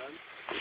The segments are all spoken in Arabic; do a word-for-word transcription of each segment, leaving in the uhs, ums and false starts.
الاستفهام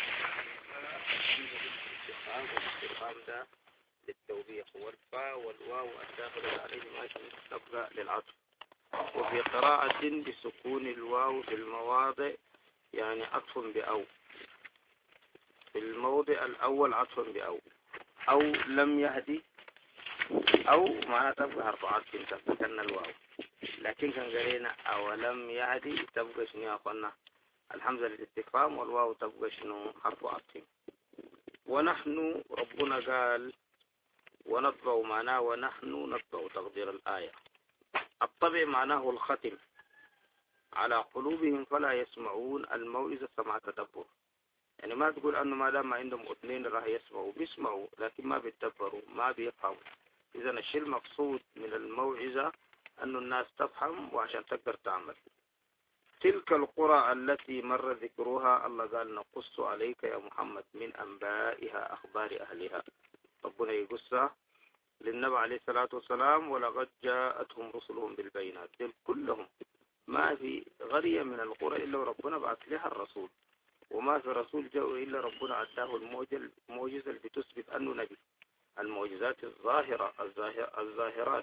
الاستفهام والاستفهام ده للتوبيخ، والفاء والواو الداخل عليهما تبقى للعطف. وفي قراءة بسكون الواو في المواضع يعني عطف بأو، في الموضع الأول عطف بأو، أو لم يهدي أو معناها تبقى حرف عطف تبقى الواو، لكن كان قرينا أو لم يهدي تبقى شنو يا أخوانا الحمزة للاستفهام، والواو تبقى شنو حرف عطف. ونحن ربنا قال ونطبع معناه ونحن نطبع تقدير الآية. الطبع معناه الختم على قلوبهم فلا يسمعون الموعظة سمع تدبر، يعني ما تقول أنه ما دام عندهم اثنين راح يسمعوا، بيسمعوا لكن ما بيتدبروا ما بيفهموا. إذا الشيء المقصود من الموعظة أن الناس تفهم وعشان تقدر تعمل. تلك القرى التي مر ذكرها الله قال نقص عليك يا محمد من أنبائها أخبار أهلها. ربنا يقصها للنبي عليه الصلاة والسلام ولقد جاءتهم رسلهم بالبينات. كلهم ما في غرية من القرى إلا وربنا بعث لها الرسول، وما في رسول جاء إلا ربنا عداه المعجزة اللي بتثبت أنه نبي، المعجزات الظاهرة الظاهرات.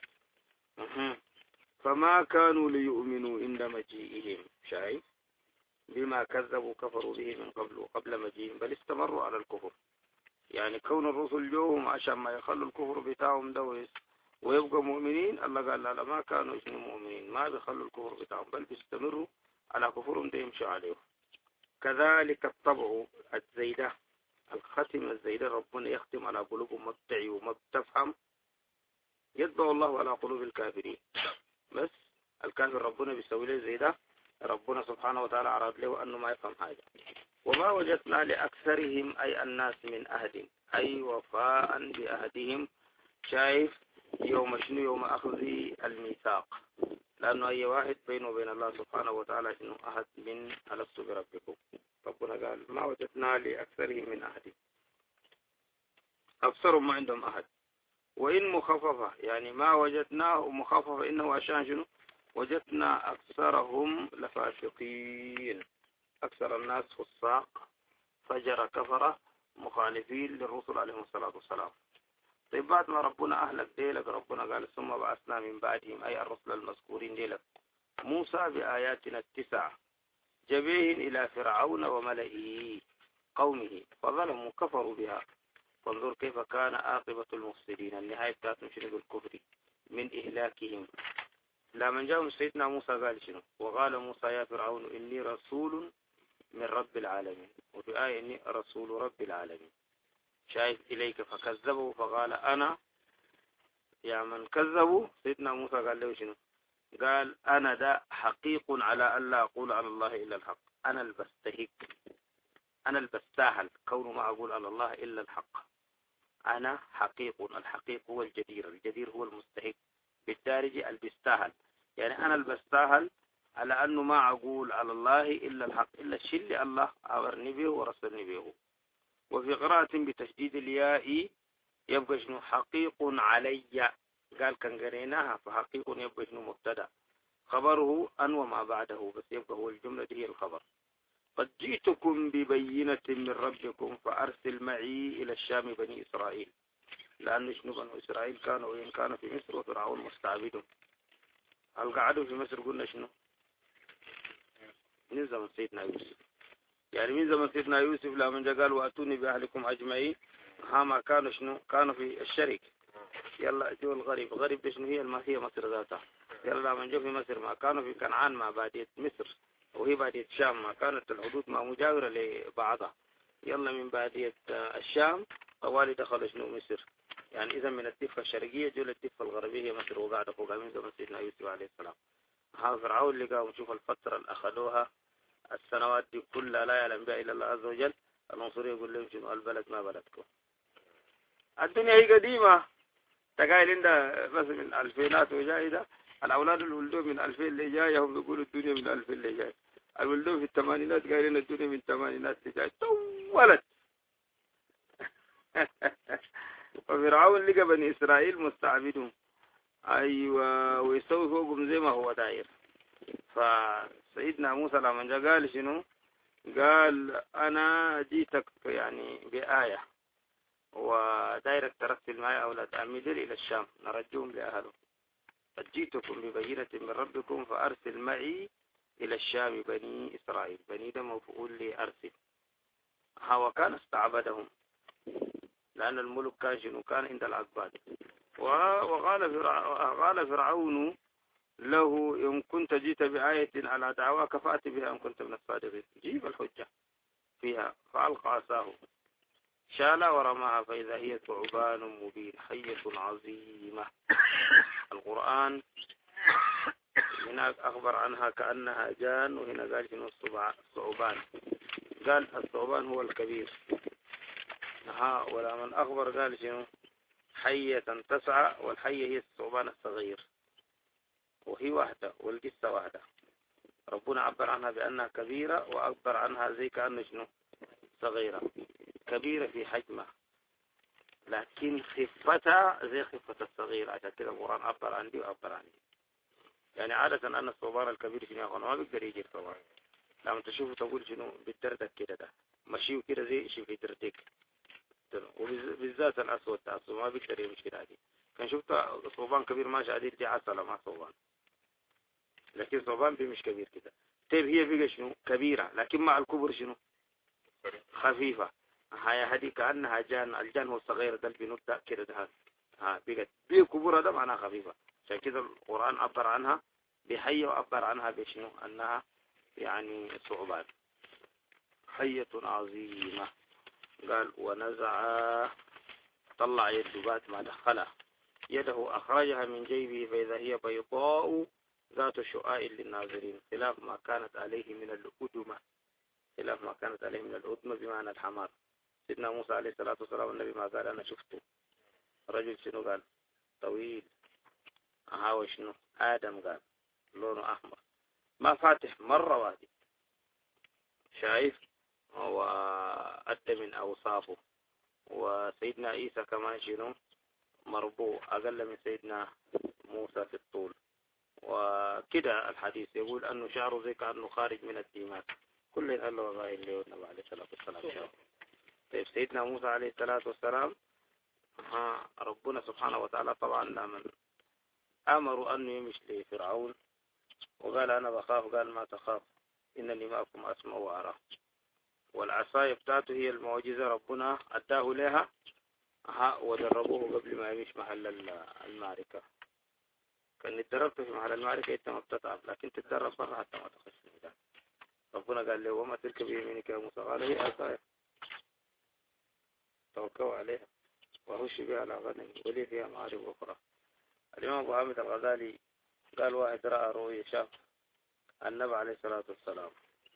فما كانوا ليؤمنوا عند مجيئهم، شايف بما كذبوا كفروا به من قبل وقبل مجيئهم بل استمروا على الكفر. يعني كون الرسل جوهم عشان ما يخلوا الكفر بتاعهم دويس ويبقى مؤمنين، الله قال لا ما كانوا اسمهم مؤمنين، ما بيخلوا الكفر بتاعهم بل بيستمروا على كفرهم ده يمشوا عليه. كذلك الطبع الزيدة الختم الزيدة ربنا يختم على قلوبهم ما بتعي وما بتفهم. يطبع الله على قلوب الكافرين، بس الكافر ربنا بيسوي له زي ده، ربنا سبحانه وتعالى عرض له أنه ما يفهم حاجة. وما وجدنا لأكثرهم أي الناس من أهد أي وفاء بأهدهم. شايف يوم شنو يوم أخذ الميثاق، لأنه أي واحد بينه وبين الله سبحانه وتعالى شنو أهد من ألست بربكم. ربنا قال ما وجدنا لأكثرهم من أهد، أكثرهم ما عندهم أهد. وإن مخففة يعني ما وجدناه مخففة إنه عشان شنو وجدنا أكثرهم لفاسقين، أكثر الناس فساق فجر كفرة مخالفين للرسل عليهم الصلاة والسلام. طيب بعد ما ربنا أهلك ديلك ربنا قال ثم بعثنا من بعدهم أي الرسل المذكورين ديلك موسى بآياتنا التسع جبيهن إلى فرعون وملئه قومه فظلموا كفروا بها فانظر كيف كان عاقبة المفسدين. النهاية بتاعتهم شنو بالكفر من إهلاكهم. لما جاءهم سيدنا موسى قال شنو وقال موسى يا فرعون إني رسول من رب العالمين، وفي آية إني رسول رب العالمين. شايف إليك فكذبوا فقال أنا يا من كذبوا. سيدنا موسى قال له شنو قال أنا دا حقيق على أن لا أقول على الله إلا الحق، أنا البستهك أنا البستاهل كون ما أقول على الله إلا الحق. أنا حقيق، الحقيق هو الجدير، الجدير هو المستحق، بالدارج البستاهل، يعني أنا البستاهل على أنه ما أقول على الله إلا الحق إلا الشيء اللي الله أمرني به ورسلني به. وفي قراءة بتشديد الياء يبقى شنو حقيق علي، قال كان قريناها فحقيق يبقى شنو مبتدا خبره أن وما بعده، بس يبقى هو الجملة دي هي الخبر. قد جئتكم ببينة من ربكم فأرسل معي إلى الشام بني إسرائيل، لأن شنو بني إسرائيل كانوا وإن كانوا في مصر وفرعون مستعبدون. هل قعدوا في مصر قلنا شنو من زمن سيدنا يوسف، يعني من زمن سيدنا يوسف لما جاء قال وأتوني بأهلكم أجمعين هما كانوا شنو كانوا في الشرك. يلا جو الغريب غريب ده شنو هي ما هي مصر ذاتها. يلا لما جو في مصر ما كانوا في كنعان ما بادية مصر وهي بادية الشام ما كانت الحدود ما مجاورة لبعضها. يلا من بادية الشام طوالي دخلوا شنو مصر، يعني إذا من الضفة الشرقية جو للضفة الغربية هي مصر وقاعدة فوقها من زمن سيدنا يوسف عليه السلام. ها فرعون اللي قاموا شوف الفترة اللي أخذوها السنوات دي كلها لا يعلم بها إلا الله عز وجل. العنصرية يقول لهم شنو البلد ما بلدكم. الدنيا هي قديمة تقايل عندها بس من الفينات وجايدة. الأولاد اللي ولدوا من الفين اللي جاية هم بيقولوا الدنيا من الفين اللي جاية. الولدوا في الثمانينات قايلين الدنيا من الثمانينات اللي جاية طولت. وفرعون لقى بني إسرائيل مستعبدون أيوة ويسوي فوقهم زي ما هو داير. فسيدنا موسى لما جاء قال شنو قال أنا جيتك يعني بآية ودايرك ترسل معي أولاد عمي دير إلى الشام نرجوهم لأهله، قد جئتكم ببينة من ربكم فأرسل معي إلى الشام بني إسرائيل. بني ده مفعول لأرسل. ها وكان استعبدهم لأن الملك كان شنو كان عند العباد. وقال فرع... فرعون له إن كنت جئت بآية على دعواك فأت بها إن كنت من الصادقين. جيب الحجة فيها. فألقى عصاه شال ورماها فإذا هي ثعبان مبين حية عظيمة. القرآن هناك أخبر عنها كأنها جان، وهنا قال شنو الثعبان. قال الثعبان هو الكبير. ها ولا من أخبر قال شنو حية تسعى، والحية هي الثعبان الصغير، وهي واحدة والقصة واحدة. ربنا عبر عنها بأنها كبيرة، وعبر عنها زي كأنه شنو صغيرة. كبيرة في حجمها لكن خفتها زي خفة الصغير، عشان كده القرآن عبر عن دي وعبر عن دي. يعني عادة أن الثعبان الكبير شنو ياخذ ما بيقدر يجي الثعبان، لما تشوفه تقول شنو بيتردك كده، ده مشيه كده زي شي في ترتيك، وبالذات الأسود تأسود ما بيقدر يمشي عادي. كان شفت ثعبان كبير ماشي عادي دي عسلة مع ثعبان، لكن ثعبان مش كبير كده. طيب هي بقى شنو كبيرة، لكن مع الكبر شنو خفيفة. هاي هذه كأنها جان، الجان هو الصغير ده اللي بنبدأ كده ده. ها بقت بيه كبرها ده معناها خفيفة، عشان كده القرآن عبر عنها بحية وعبر عنها بشنو أنها يعني ثعبان حية عظيمة. قال ونزع طلع يده بعد ما دخلها يده أخرجها من جيبه فإذا هي بيضاء ذات شعاع للناظرين خلاف ما كانت عليه من الأدمة. خلاف ما كانت عليه من الأدمة بمعنى الحمار. سيدنا موسى عليه الصلاة والسلام النبي ما قال أنا شفته رجل شنو قال طويل. هاو شنو آدم قال لونه أحمر ما فاتح مرة واحدة، شايف هو أدى من أوصافه. وسيدنا عيسى كمان شنو مربوع أقل من سيدنا موسى في الطول. وكده الحديث يقول أنه شعره زي كأنه خارج من الدماغ. كل قال له غاية اللي والنبي عليه الصلاة والسلام شعره. طيب سيدنا موسى عليه الصلاة والسلام ها ربنا سبحانه وتعالى طبعا لمن أمروا أنه يمشي لفرعون وقال أنا بخاف، قال ما تخاف إنني معكم أسمع وأرى. والعصاية بتاعته هي المعجزة ربنا أداه لها ها ودربوه قبل ما يمشي محل المعركة. كان اتدربت في محل المعركة انت ما بتتعب، لكن تتدرب برا حتى ما تخش في الميدان. ربنا قال له وما تلك بيمينك يا موسى، قال هي عصاية توكلوا عليها وهش بها على غنم ولي فيها معارف أخرى. الإمام أبو حامد الغزالي قال واحد رأى رؤية شاف النبي عليه الصلاة والسلام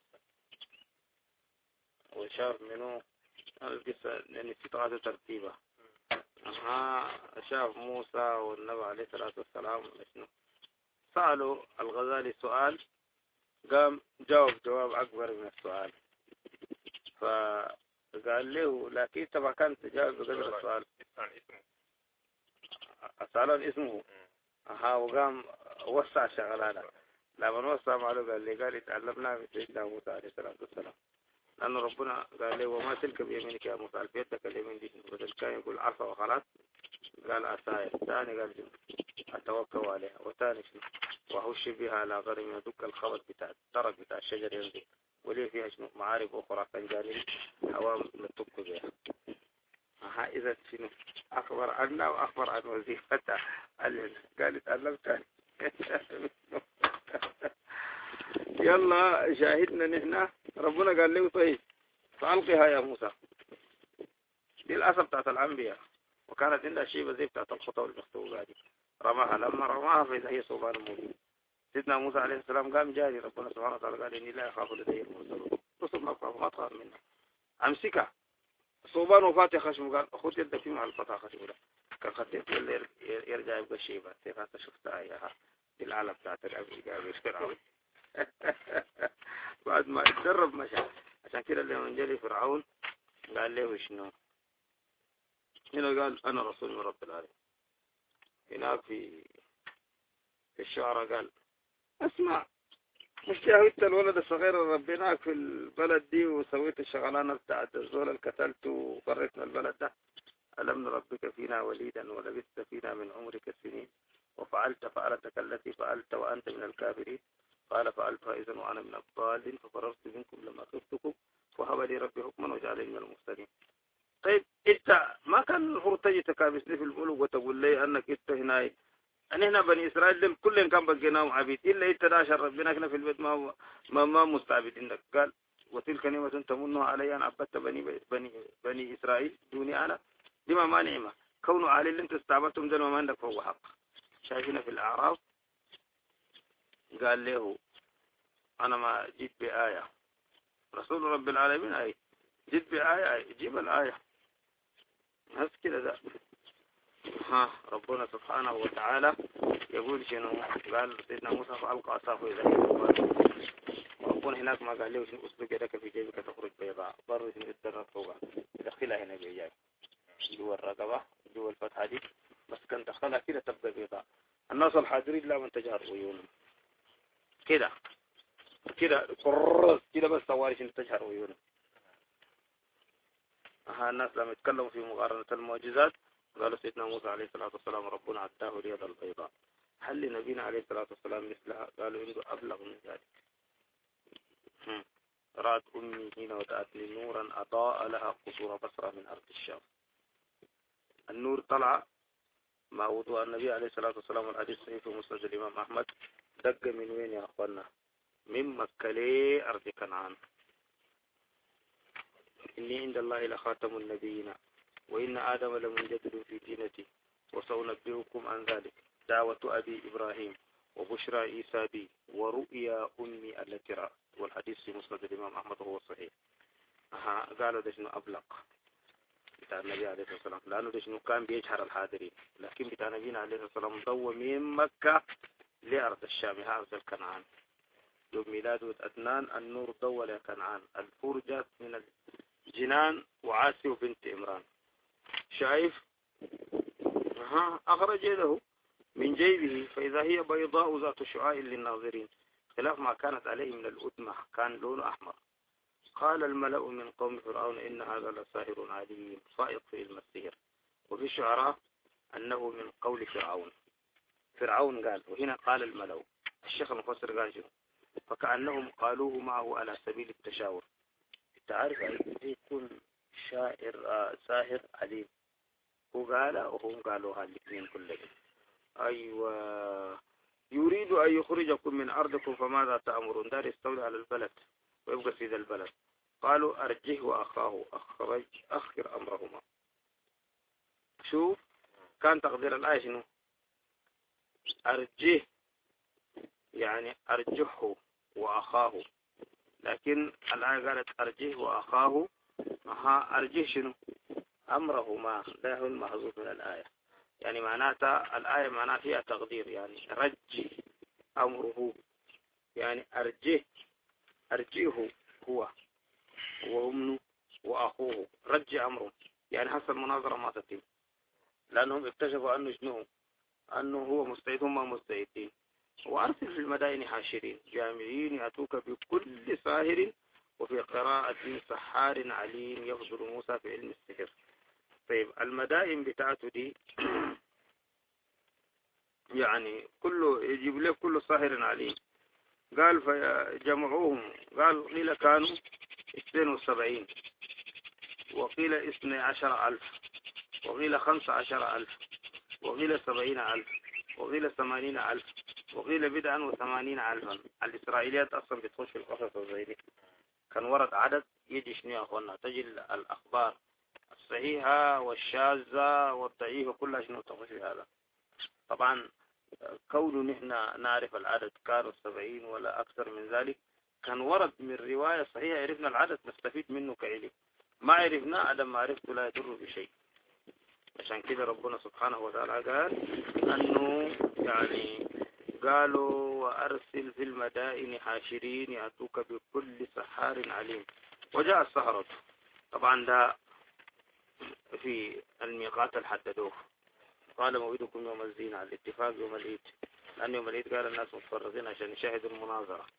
وشاف منه القصة لأن استطاعته ترتيبه. ها شاف موسى والنبي عليه الصلاة والسلام شنو سألوا الغزالي سؤال قام جاوب جواب أكبر من السؤال. فقال له لكن طبعا كانت تجاوب بقدر السؤال. سألون اسمه ها وقام وسع شغلانة. لما وسع معلوم قال لي قال اتعلمنا من سيدنا موسى عليه الصلاة والسلام، لأن ربنا قال له وما تلك بيمينك يا موسى في يدك اليمين دي بدل كان يقول عرفة وخلاص قال عصاية. ثاني قال أتوكل عليها. وثاني شنو وهش بها على غرم يدك الخبط بتاع الدرج بتاع الشجر ينزل وليه فيها شنو معارف أخرى كان جاري هواء نتك بها. ها إذا شنو أخبر عنا وأخبر عن وظيفتها قال تعلمت يلا شاهدنا نحن. ربنا قال له طيب فألقها يا موسى. دي الأسف بتاعت الأنبياء، وكانت عندها شيء زي بتاعت الخطة والمختوبة هذه. رماها لما رماها فإذا هي ثعبان مبين. سيدنا موسى عليه السلام قام جاري. ربنا سبحانه وتعالى قال إني لا أخاف لدي المرسلون رسل ما تخاف ما تخاف منها. أمسكها ثعبان وفاتح خشم قال أخذ يدك مع الفتح خشم ده كان خطيت اللي يرجع يبقى شيبة. سيخا شفتها إياها دي العالم بتاعت الأنبياء قابل فرعون بعد ما اتدرب مشى. عشان كده اللي من جالي فرعون قال له شنو هنا قال أنا رسول من رب العالمين. هناك في في الشعراء قال أسمع مش جاوبت الولد الصغير اللي ربيناك في البلد دي وسويت الشغلانة بتاعت الزول اللي قتلته وقريتنا البلد ده؟ ألم نربك فينا وليدا ولبثت فينا من عمرك سنين وفعلت فعلتك التي فعلت وأنت من الكافرين؟ قال فعلتها إذن وأنا من الضالين ففررت منكم لما خفتكم وهب لي ربي حكما وجعلني من المرسلين. طيب انت ما كان المفروض تجي تكابسني في الملوك وتقول لي انك انت هنا ان هنا بني اسرائيل كلهم كان بقيناهم عبيد الا انت داشر ربنا هنا في البيت ما ما, ما مستعبدين لك. قال وتلك نعمة تمنها علي ان عبدت بني بني بني اسرائيل دوني انا. دي ما نعمة كونه علي اللي انت استعبدتم ده ما عندك فهو حق. شايفين في الاعراف قال له انا ما جيت بآية رسول رب العالمين اي جيت بآية جيب الآية بس كده ده. ها ربنا سبحانه وتعالى يقول شنو؟ قال سيدنا موسى فألقى عصاه إذا هي ثعبان. ربنا هناك ما قال له شنو أسلك يدك في جيبك تخرج بيضاء ضر شنو الدرة فوق يدخلها هنا بيجاي جوا الرقبة جوا الفتحة دي بس كان دخلها كده تبقى بيضاء. الناس الحاضرين لا من تجهر عيونهم كده كده قرص كده بس طوالي شنو تجهر عيونهم. ها الناس لما يتكلموا في مقارنة المعجزات قالوا سيدنا موسى عليه الصلاة والسلام ربنا عداه اليد البيضاء. هل لنبينا عليه الصلاة والسلام مثلها؟ قالوا إنه أبلغ من ذلك. رأت أمي هنا وتأتني نورا أضاء لها قصور بصرة من أرض الشام. النور طلع مع وضوء النبي عليه الصلاة والسلام. والحديث صحيح في مسند الإمام أحمد. دق من وين يا أخوانا؟ من مكة لأرض كنعان. إني عند الله لخاتم النبيين وإن آدم لمنجدد في دينتي وسأنبئكم عن ذلك. دعوة أبي إبراهيم وبشرى عيسى بي ورؤيا أمي التي رأت. والحديث في مسند الإمام أحمد وهو صحيح. أها قالوا ده شنو أبلغ بتاع النبي عليه الصلاة والسلام لأنه ده شنو كان بيجهر الحاضرين لكن بتاع نبينا عليه الصلاة والسلام ضوى من مكة لأرض الشام أرض الكنعان. يوم ميلاد أدنان النور ضوى لكنعان. الفرجة من الجنان وعاسي وبنت إمران. شايف؟ ها أخرج يده من جيبه فإذا هي بيضاء ذات شعاع للناظرين خلاف ما كانت عليه من الأدمة كان لونه أحمر. قال الملأ من قوم فرعون إن هذا لساحر عليم فائق في علم السحر. وفي الشعراء أنه من قول فرعون. فرعون قال وهنا قال الملأ. الشيخ المفسر قال شنو؟ فكأنهم قالوه معه على سبيل التشاور. تعرف يكون شاعر آه ساحر عليم. هو قال وهم قالوها الاثنين كلهم. أيوة يريد أن يخرجكم من أرضكم فماذا تأمرون؟ دار يستولي على البلد ويبقى في ذا البلد. قالوا أرجه وأخاه أخرج أخر أمرهما. شوف كان تقدير الآية شنو؟ أرجه يعني أرجحه وأخاه. لكن الآية قالت أرجه وأخاه. أها أرجه شنو؟ أمرهما ده هو المحذوف من الآية. يعني معناتها الآية معناها فيها تقدير يعني رجه أمره يعني أرجه أرجيه هو وهم وأخوه رجع أمره يعني حسب المناظرة ما تتم لأنهم اكتشفوا أنه شنو أنه هو مستعد هم مستعدين. وأرسل في المدائن حاشرين جامعين يأتوك بكل ساهر وفي قراءة سحار عليم يفضل موسى في علم السحر. طيب المدائن بتاعته دي يعني كله يجيب له كل ساهر عليم. قال فجمعوهم قال قيل كانوا اثنين وسبعين وقيل اثني عشر ألف وقيل خمسة عشر ألف وقيل سبعين ألف وقيل ثمانين ألف وقيل بدعا وثمانين ألفا. الإسرائيليات أصلا بتخش في القصص الزيدي كان ورد عدد يجي شنو يا أخوانا تجي الأخبار الصحيحة والشاذة والضعيفة كلها شنو تخش في هذا. طبعا كون نحن نعرف العدد كانوا سبعين ولا أكثر من ذلك كان ورد من رواية صحيحة عرفنا العدد نستفيد منه كعلم. ما عرفنا عدم معرفته لا يضر بشيء. عشان كده ربنا سبحانه وتعالى قال أنه يعني قالوا وأرسل في المدائن حاشرين يأتوك بكل سحار عليم. وجاء السحرة طبعا ده في الميقات الحددوه. قال موعدكم يوم الزينة الاتفاق يوم العيد لأن يوم العيد قال الناس متفرغين عشان يشاهدوا المناظرة.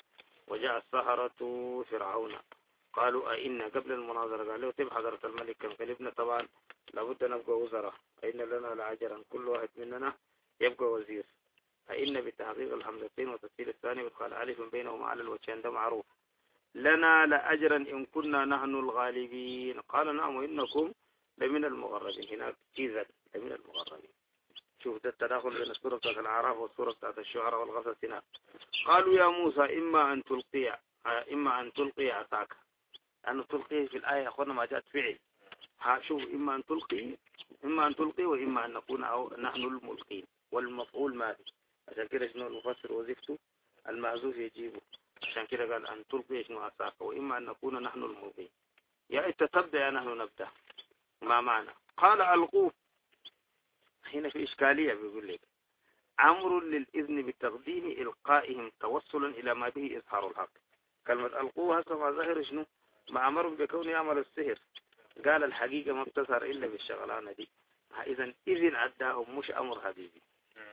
وجاء السحرة فرعون قالوا أئنا قبل المناظرة قال له طيب حضرة الملك كم قلبنا طبعا لابد نبقى وزراء أئن لنا لعجرا كل واحد مننا يبقى وزير أئن بتحقيق الحمزتين وتسهيل الثاني وادخال ألف بينهما على الوجهين ده معروف لنا لأجرا إن كنا نحن الغالبين قال نعم وإنكم لمن المغربين هناك إذا لمن المغربين. شوف ده التداخل بين السورة بتاعت الأعراف والسورة بتاعت الشعراء والغصص هناك. قالوا يا موسى إما أن تلقي إما أن تلقي عصاك أن تلقي في الآية أخونا ما جاءت فعل ها شوف إما أن تلقي إما أن تلقي وإما أن نكون أو نحن الملقين والمفعول ماذي عشان كده شنو المفسر وظيفته المعزوف يجيبه عشان كده قال أن تلقي شنو عصاك وإما أن نكون نحن الملقين يا أنت تبدأ يا نحن نبدأ ما معنى قال ألقوه هنا في إشكالية بيقول لك أمر للإذن بتقديم إلقائهم توصلا إلى ما به إظهار الحق كلمة ألقوه هسه ما ظاهر شنو ما أمرهم بكون يعمل السحر قال الحقيقة ما بتظهر إلا بالشغلانة دي إذن إذن عداهم مش أمر حبيبي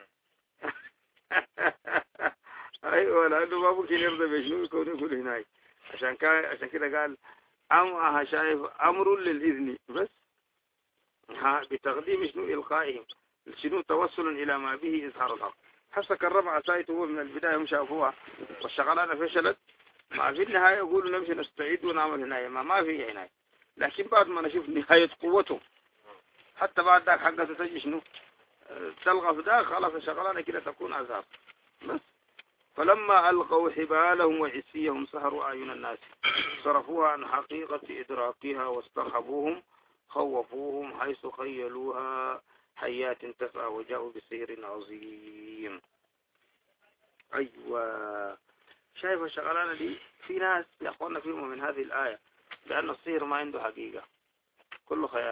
أيوة لأنه ما ممكن يرضى بشنو يكون يقول هناك عشان كا عشان كده قال أم شايف أمر للإذن بس ها بتقديم شنو إلقائهم شنو توصل إلى ما به إظهار الحق حتى كرم عسايته هو من البداية هم شافوها والشغلانة فشلت ما في النهاية يقولوا نمشي نستعيد ونعمل هناية ما ما في هناية لكن بعد ما نشوف نهاية قوتهم حتى بعد ذاك حقا تتجي شنو تلغى في ذاك خلاص الشغلانة كده تكون عذاب بس. فلما ألقوا حبالهم وعصيهم سهروا أعين الناس صرفوها عن حقيقة إدراكها واسترهبوهم خوفوهم حيث خيلوها حيات تسعى وجاءوا بسحر عظيم. أيوة شايف الشغلانة دي في ناس يقولون فيهم من هذه الآية لأن السحر ما عنده حقيقة كله خيال.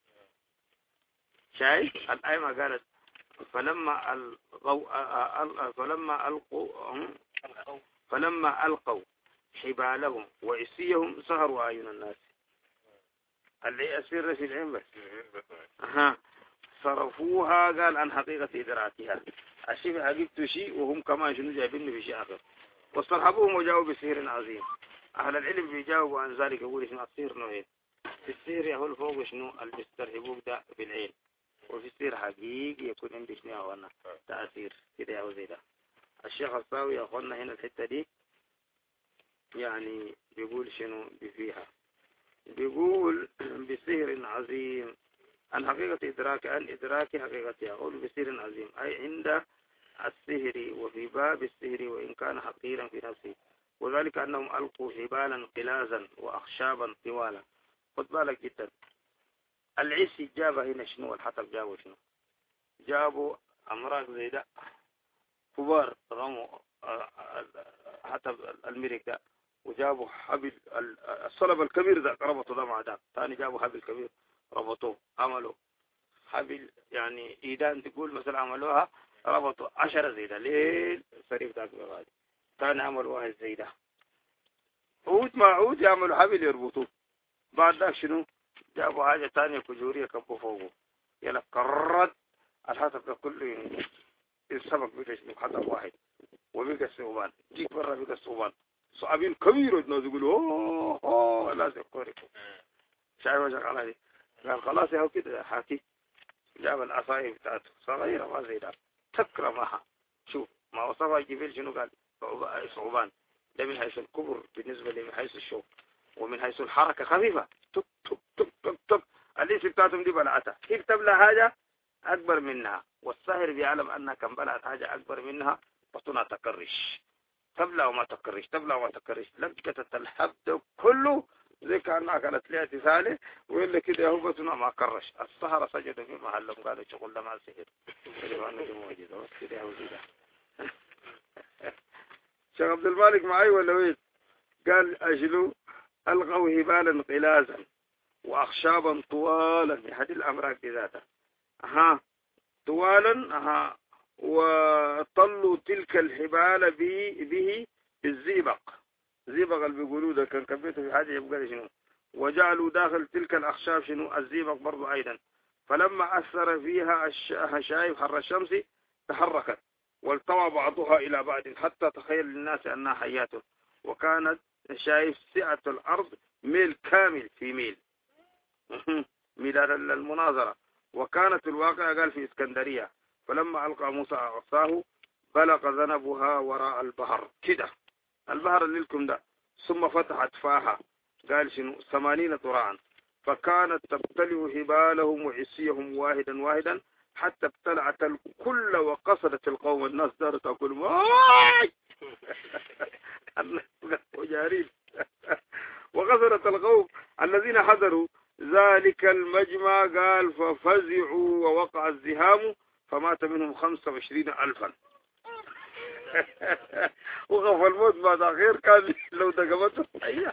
شايف الآية ما قالت فلما ألقوا فلما ألقوا فلما ألقوا حبالهم وعصيهم سهروا أعين الناس اللي أسير في العين بس ها صرفوها قال عن حقيقة إدراكها الشيء حقيقته شيء وهم كمان شنو جايبين في شيء آخر واسترهبوهم وجاءوا بسحر عظيم. أهل العلم بيجاوبوا عن ذلك يقول شنو السحر نوعين في السحر يهول فوق شنو اللي بيسترهبوك ده في العين وفي السحر حقيقي يكون عندي شنو أخوانا تأثير كده أو زي ده. الشيخ الصاوي يا أخوانا هنا الحتة دي يعني بيقول شنو فيها بيقول بسحر عظيم عن حقيقة إدراك عن إدراك حقيقتها يقول بسحر عظيم أي عند السحر وفي باب السحر وإن كان حقيرا في نفسه وذلك أنهم ألقوا حبالا قلازا وأخشابا طوالا. خد بالك جدا العسي جاب هنا شنو الحطب جابوا شنو جابوا أمراض زي ده كبار رموا حطب المريك ده وجابوا حبل الصلب الكبير ده ربطوا ده مع ده ثاني جابوا حبل كبير ربطوه عملوا حبل يعني إيدان تقول مثلا عملوها ربطوا عشرة زي ده ليه صريف ذاك بغادي ثاني عملوا واحد زي ده عود مع عود يعملوا حبل يربطوه بعد ذاك شنو جابوا حاجة ثانية كجورية كبوا فوقه يلا قررت الحطب ده كله السمك بقى شنو حطب واحد وبقى الثوبان جيك برا بقى الثوبان صعبين كبير الناس يقولوا اوه اوه لازم يقرقوا شايفه شغاله دي قال خلاص يا كده حاكي جاب العصايه بتاعته صغيره ما زي ده تكرمها شوف ما وصفها جبال شنو قال صعبان ده من حيث الكبر بالنسبه لي من حيث الشوك ومن حيث الحركه خفيفه تك تك تك تك تك الليش بتاعتهم دي بلعتها كيف تبلع حاجه اكبر منها والساهر بيعلم انها كم بلعت حاجه اكبر منها بطنها تكرش تبلع وما تكرش تبلع وما تكرش لقطة الحب كله زي كأنها كانت لها تسالة ويقول لك كده هو بطنها ما كرش السهرة سجدوا في محلهم قالوا شغل ده ما سهر كده هو كده شيخ عبد المالك معي ولا وين قال أجلوا ألغوا هبالا قلازا وأخشابا طوالا هذه الأمراك بذاتها ها طوالا ها وطلوا تلك الحبال به به الزيبق زيبق اللي بيقولوا ده كان كبيته في حاجة يبقى شنو وجعلوا داخل تلك الأخشاب شنو الزيبق برضو أيضا فلما أثر فيها الشايف حر الشمس تحركت والتوى بعضها إلى بعض حتى تخيل للناس أنها حيات وكانت شايف سعة الأرض ميل كامل في ميل ميلاد المناظرة. وكانت الواقع قال في اسكندرية. فلما ألقى موسى عصاه بلغ ذنبها وراء البحر كده، البحر اللي لكم ده، ثم فتحت فاها قال شنو ثمانين طراعا، فكانت تبتلع هبالهم وعصيهم واحدا واحدا حتى ابتلعت الكل وقصدت القوم. الناس دارت تقول وجارين وقصدت القوم الذين حضروا ذلك المجمع قال ففزعوا ووقع الزهام فمات منهم خمسة وعشرين ألفا. وقف الموت بعد أخير كان لو دقمته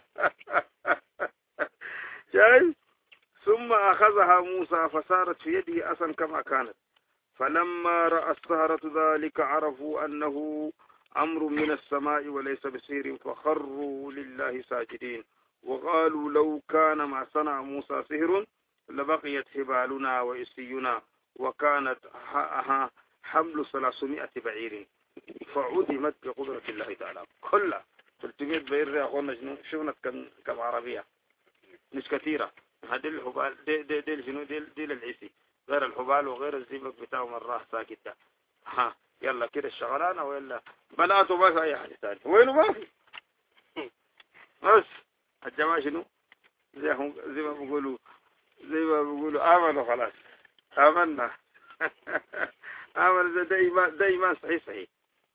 شايف. ثم أخذها موسى فصارت في يده أسا كما كانت. فلما رأى السهرة ذلك عرفوا أنه أمر من السماء وليس بسحر فخروا لله ساجدين وقالوا لو كان ما صنع موسى سحر لبقيت هبالنا وإسينا وكانت حمل ثلاثمائة بعير فعدمت بقدرة الله تعالى كلها. ثلاثمائة بعير يا أخوانا شفنا كم عربية مش كثيرة. هذه الحبال دي دي دي شنو دي دي للعيسي غير الحبال وغير الزيبك بتاعهم الراح ساكت ده. ها يلا كده الشغلانة ولا بناته ما في أي حاجة ثانية وينه ما في. بس الجماعة شنو زي هم زي ما بيقولوا زي ما بيقولوا آمنوا خلاص آمنا. آمن دايما دايما صحيح صحيح.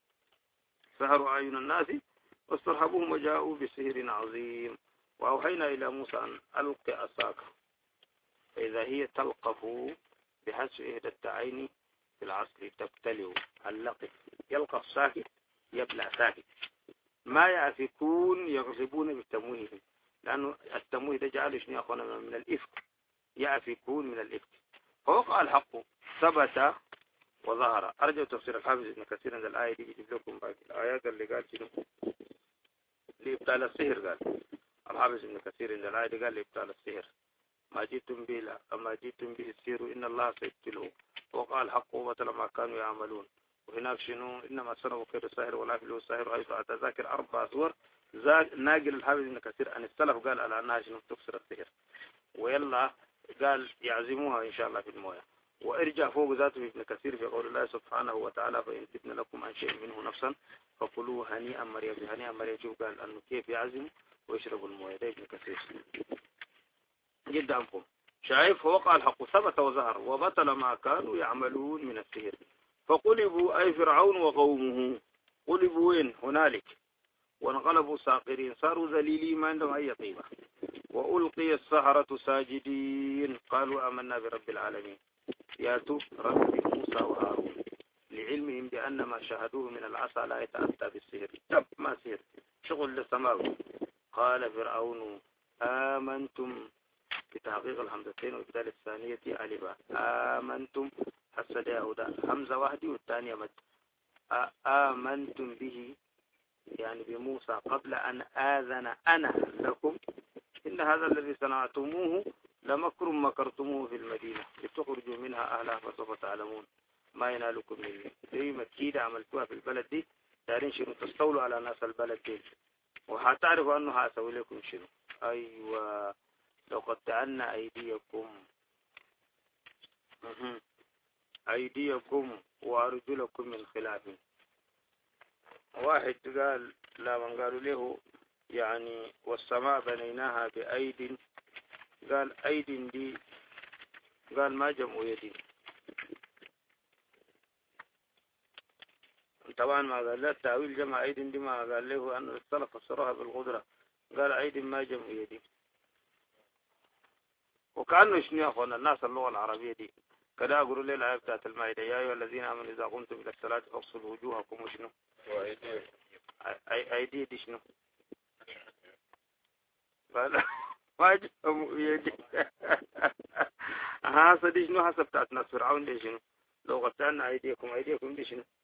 سهروا أعين الناس واسترهبوهم وجاءوا بسحر عظيم. وأوحينا إلى موسى أن ألق عصاك فإذا هي تلقف بحسب إحدى التعين في العصر تبتلع اللقف يلقف ساكت يبلع ساكت. ما يأفكون يغضبون بالتمويه لأنه التمويه ده جعله شنو يا أخوانا من الإفك يأفكون من الإفك. فوقع الحق ثبت وظهر. أرجو تفسير الحافظ ابن كثير عند الآية دي يجيب لكم باقي الآيات اللي قال شنو لإبطال السحر. قال الحافظ ابن كثير عند الآية دي قال لإبطال السحر ما جئتم به لا أما جئتم به السحر إن الله سيبطله وقع الحق وبطل ما كانوا يعملون. وهناك شنو إنما صنعوا كيد الساحر ولا يفلح الساحر حيث أتى. ذاكر أربع صور ناقل الحافظ ابن كثير عن السلف قال على أنها شنو تكسر السحر ويلا قال يعزموها إن شاء الله في المويه. وارجع فوق ذاته ابن كثير في قول الله سبحانه وتعالى فإن تبن لكم عن شيء منه نفسا فقلوا هنيئا مريم. هنيئا مريم شوف قال أنه كيف يعزم ويشربوا المويه. ده ابن كثير جدا أنكم شايف. فوقع الحق ثبت وظهر وبطل ما كانوا يعملون من السحر. فقلبوا أي فرعون وقومه قلبوا وين هنالك وانقلبوا ساقرين صاروا ذليلين ما عندهم أي قيمة. وألقي السحرة ساجدين قالوا آمنا برب العالمين ياتوا رب موسى وهارون لعلمهم بأن ما شاهدوه من العصا لا يتأتى بالسحر. تب ما سحر شغل للسماوي. قال فرعون آمنتم بتحقيق الحمزتين وبدال الثانية ألفا آمنتم حسد يهودا همزة واحدة والثانية مد. آمنتم به يعني بموسى قبل أن آذن أنا لكم إن هذا الذي صنعتموه لمكر مكرتموه في المدينة لتخرجوا منها أهلها فسوف تعلمون ما ينالكم مني. زي مكيدة عملتوها في البلد دي دارين شنو تستولوا على ناس البلد دي وحتعرفوا أنه هأسوي لكم شنو. أيوة لو قطعنا أيديكم أيديكم وأرجلكم من خلاف. واحد قال لا من قالوا له يعني والسماء بنيناها بأيد قال أيد دي قال ما جمع يدي. طبعا ما قال لا التأويل جمع أيد دي ما قال له أن السلف فسرها بالقدرة قال أيد ما جمع يدي. وكأنه شنو يا أخوانا الناس اللغة العربية دي كده أقول لي الآية بتاعت المائدة يا أيها الذين آمنوا إذا قمتم إلى الصلاة فاغسلوا وجوهكم وشنو أيدي دي شنو فلا ما جمع يدي. ها صدي شنو حسب بتاعت ناس فرعون دي شنو لو قطعنا أيديكم أيديكم دي شنو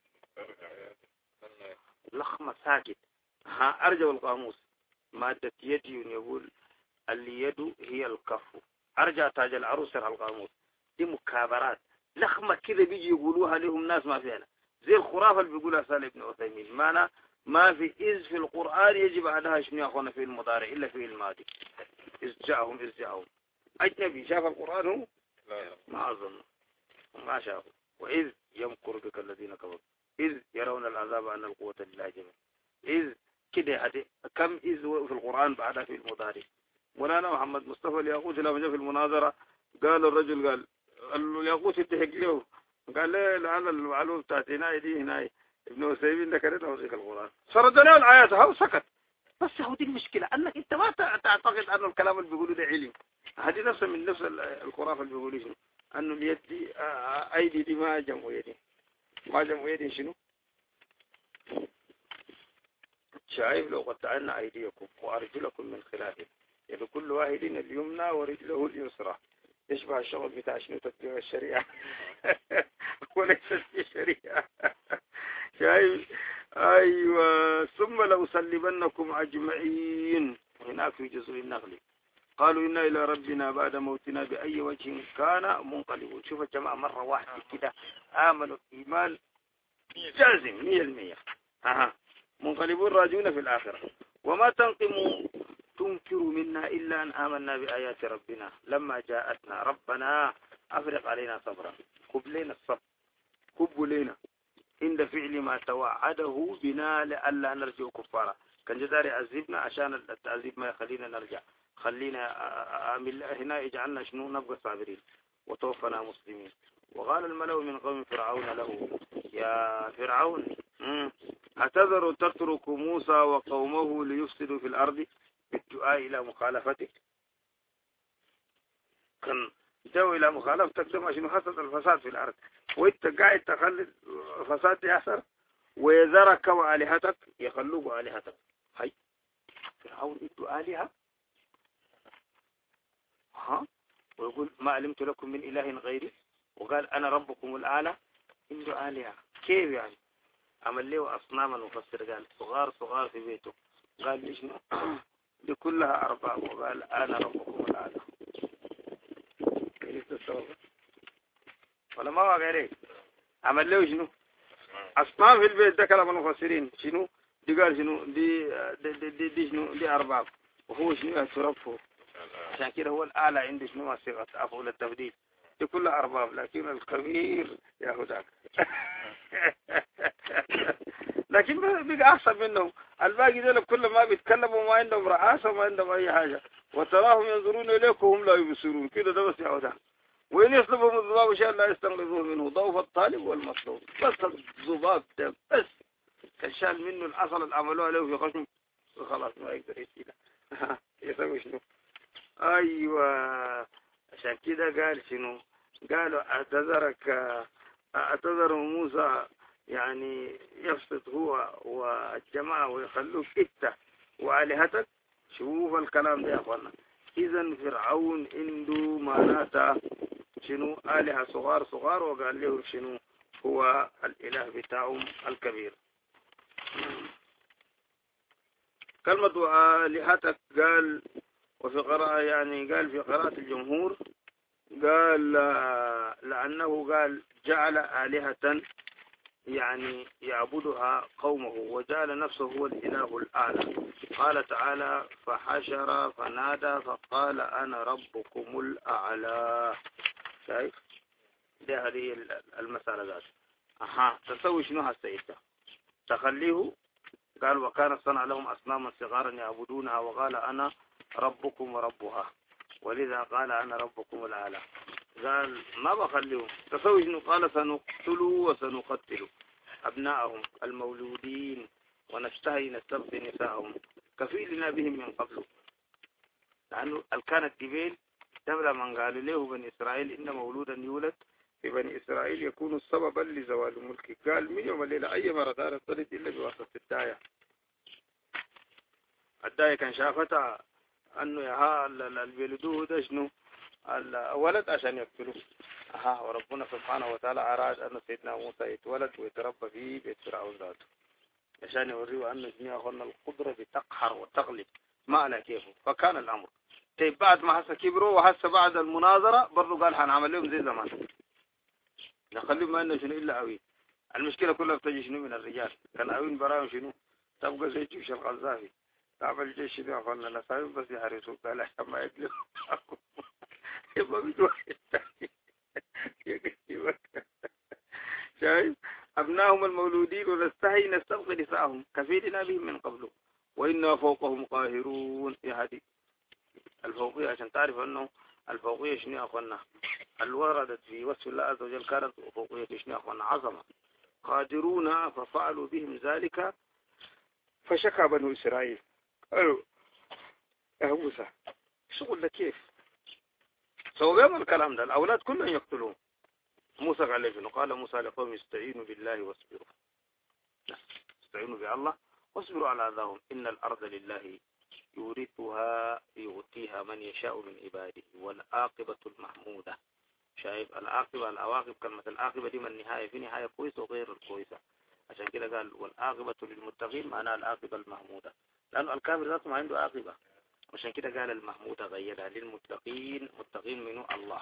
لخمة ساكت. ها أرجو القاموس مادة يدي يقول اليد هي الكف. أرجع تاج العروس القاموس دي مكابرات لخمة كذا بيجي يقولوها لهم ناس ما فيها زي الخرافة اللي بيقولها سالم ابن عثيمين. معنى ما في إذ في القرآن يجب بعدها شنو يا أخوانا في المضارع إلا في الماضي. إذ جاءهم إذ جاءهم. أجنبي شاف القرآن هو؟ ما أظن ما شافه. وإذ يمكر بك الذين كفروا إذ يرون العذاب أن القوة لله جميعا. إذ كده هذه كم إذ في القرآن بعدها في المضارع. مولانا محمد مصطفى الياقوتي لما جاء في المناظرة قال الرجل قال الياقوتي اتحق له قال له لعل المعلومة بتاعت هناي دي هناي ابن سيبين ذكرتها وذيك القرآن سردنا الآيات ها وسكت. بس هو دي المشكلة أنك أنت ما تعتقد أن الكلام اللي بيقولوا ده علم. هذه نفس من نفس الخرافة اللي بيقولوا شنو أنه اليد دي أيدي دي ما جمعوا يدي ما جمعوا يدي شنو شايف لو قطعنا أيديكم وأرجلكم من خلاف يعني كل واحد اليمنى ورجله اليسرى يشبه الشغل بتاع شنو تطبيق الشريعة وليس الشريعة شايف. أيوة ثم لأسلبنكم أجمعين هناك في جزء النخل قالوا إنا إلى ربنا بعد موتنا بأي وجه كان منقلبون. شوف الجماعة مرة واحدة كده آمنوا إيمان جازم مية المية أها منقلبون راجون في الآخرة. وما تنقموا تنكروا منا إلا أن آمنا بآيات ربنا لما جاءتنا ربنا أفرق علينا صبرا كب لنا الصبر كب لنا عند فعل ما توعده بنا لألا نرجع كفارا. كان جداري عذبنا عشان التعذيب ما يخلينا نرجع خلينا هنا يجعلنا شنو نبقى صابرين وتوفنا مسلمين. وقال الملأ من قوم فرعون له يا فرعون أتذر تترك موسى وقومه ليفسدوا في الأرض بالدعاء إلى مخالفتك. كان جو إلى مخالفتك ثم شنو حصل الفساد في الأرض وإنت قاعد تخلي الفساد يحصل ويذرك وآلهتك يخلوك آلهتك. هاي فرعون إنتوا آلهة ها ويقول ما علمت لكم من إله غيري وقال أنا ربكم الأعلى. إنتوا آلهة كيف يعني عمل له أصناما مفسر قال صغار صغار في بيته قال ليش دي كلها أرباب وقال أنا ربكم الأعلى. ولا ما هو غيرك عمل له شنو أصنام في البيت ده كلام المفسرين شنو دي قال شنو دي دي, دي, دي, دي شنو دي أرباب وهو شنو يترفه عشان كده هو الأعلى عنده شنو صيغة أفعول التفضيل دي كلها أرباب لكن الكبير ياخذك لكن بيبقى أحسن منهم. الباقي دول كل ما بيتكلموا ما عندهم رئاسة وما عندهم أي حاجة وتراهم ينظرون إليك وهم لا يبصرون كده ده بس يعودها. وإن يطلبهم الذباب شيئا لا يستنقذوه منه ضعف الطالب والمطلوب. بس الذباب ده بس كشال منه الأصل اللي عملوه عليه في خشم خلاص ما يقدر يشيله يسوي شنو. أيوة عشان كده قال شنو قالوا اعتذرك اعتذر موسى يعني يفسد هو والجماعة ويخلوك انت وآلهتك. شوف الكلام ده يا اخوانا. اذا فرعون عنده معناته شنو آلهة صغار صغار وقال له شنو هو الإله بتاعهم الكبير. كلمة آلهتك قال وفي قراءة يعني قال في قراءة الجمهور قال لأنه قال جعل آلهة يعني يعبدها قومه وجعل نفسه هو الإله الأعلى. قال تعالى فحشر فنادى فقال أنا ربكم الأعلى. شايف ده هذه المسألة ذات أها تسوي شنو هالسيدة تخليه قال وكان صنع لهم أصناما صغارا يعبدونها وقال أنا ربكم وربها ولذا قال أنا ربكم الأعلى. قال ما بخليهم تسوي شنو قال سنقتلوا وسنقتلوا أبناءهم المولودين ونشتهي نستبقي نساءهم كفيلنا بهم من قبل. لأنه كانت جبيل دولة من قالوا له بني إسرائيل إن مولودا يولد في بني إسرائيل يكون سببا لزوال ملكه. قال من يوم الليلة أي مرة دارت تلد إلا بواسطة الداية. الداية كان شافتها أنه يا البلدوه ده شنو الولد عشان يقتلوه. أها وربنا سبحانه وتعالى أراد أن سيدنا موسى يتولد ويتربى في بيت فرعون ذاته عشان يوريه أن جميع أخونا القدرة بتقهر وتغلب ما على كيفه. فكان الأمر طيب بعد ما حس كبروا وحس بعد المناظرة برضو قال حنعمل لهم زي زمان نخليهم ما إنه شنو إلا أوين. المشكلة كلها بتجي شنو من الرجال كان أوين براهم شنو تبقى زي جيش القذافي، تعمل جيش ده أخوانا نصايب بس يحرسوك قال عشان ما يقلب يبقى بيد واحد تاني. شايف أبناهم المولودين ونستحي نستبقي نساءهم كفيلنا بهم من قبل وإنا فوقهم قاهرون. يا هذه الفوقية عشان تعرف أنه الفوقية شنو يا أخوانا الوردت في وصف الله عز وجل كانت فوقية شنو يا أخوانا عظمة. قادرون ففعلوا بهم ذلك فشكى بنو إسرائيل قالوا يا موسى شغل كيف سوى بهم الكلام ده الأولاد كلهم يقتلون. موسى قال له شنو؟ قال موسى لقوم استعينوا بالله واصبروا، استعينوا بالله واصبروا على أذاهم إن الأرض لله يورثها يؤتيها من يشاء من عباده والعاقبة المحمودة. شايف العاقبة العواقب كلمة العاقبة دي من النهاية في نهاية كويسة وغير الكويسة، عشان كده قال والعاقبة للمتقين معناها العاقبة المحمودة، لأنه الكافر ذاته ما عنده عاقبة، عشان كده قال المحمودة غيرها للمتقين، متقين منه الله.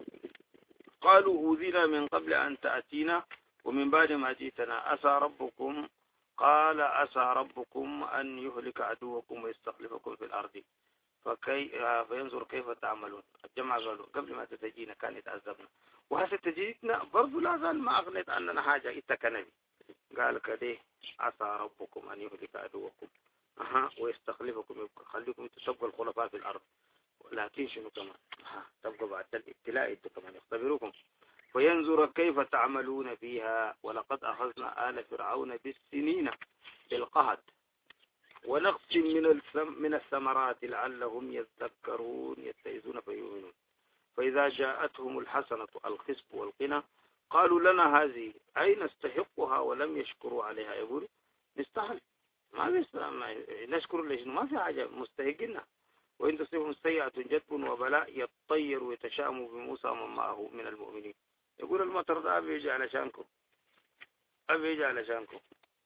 قالوا أوذينا من قبل أن تأتينا ومن بعد ما جئتنا أسى ربكم قال أسى ربكم أن يهلك عدوكم ويستخلفكم في الأرض فكي فينظر كيف تعملون. الجماعة قالوا قبل ما تتجينا كان يتعذبنا وهسه تجيتنا برضو لا زال ما أغنيت عننا حاجة إتكنبي. قال كده عسى ربكم أن يهلك عدوكم أها ويستخلفكم يخليكم تبقوا الخلفاء في الأرض، لكن شنو كمان أها تبقوا بعد الابتلاء انتم كمان يختبروكم وينظر كيف تعملون فيها ولقد أخذنا آل فرعون بالسنين بالقهد ونقص من من الثمرات لعلهم يذكرون يتعظون فيؤمنون فإذا جاءتهم الحسنة الخسف والقنا قالوا لنا هذه أي نستحقها ولم يشكروا عليها. يقول نستحل ما بيستحل نشكر ليش ما في حاجة مستحقنا. وإن تصيبهم سيئة جدب وبلاء يطير ويتشاءموا بموسى ومن معه من المؤمنين. يقول المطر ده أبي يجي علشانكم أبي يجي علشانكم.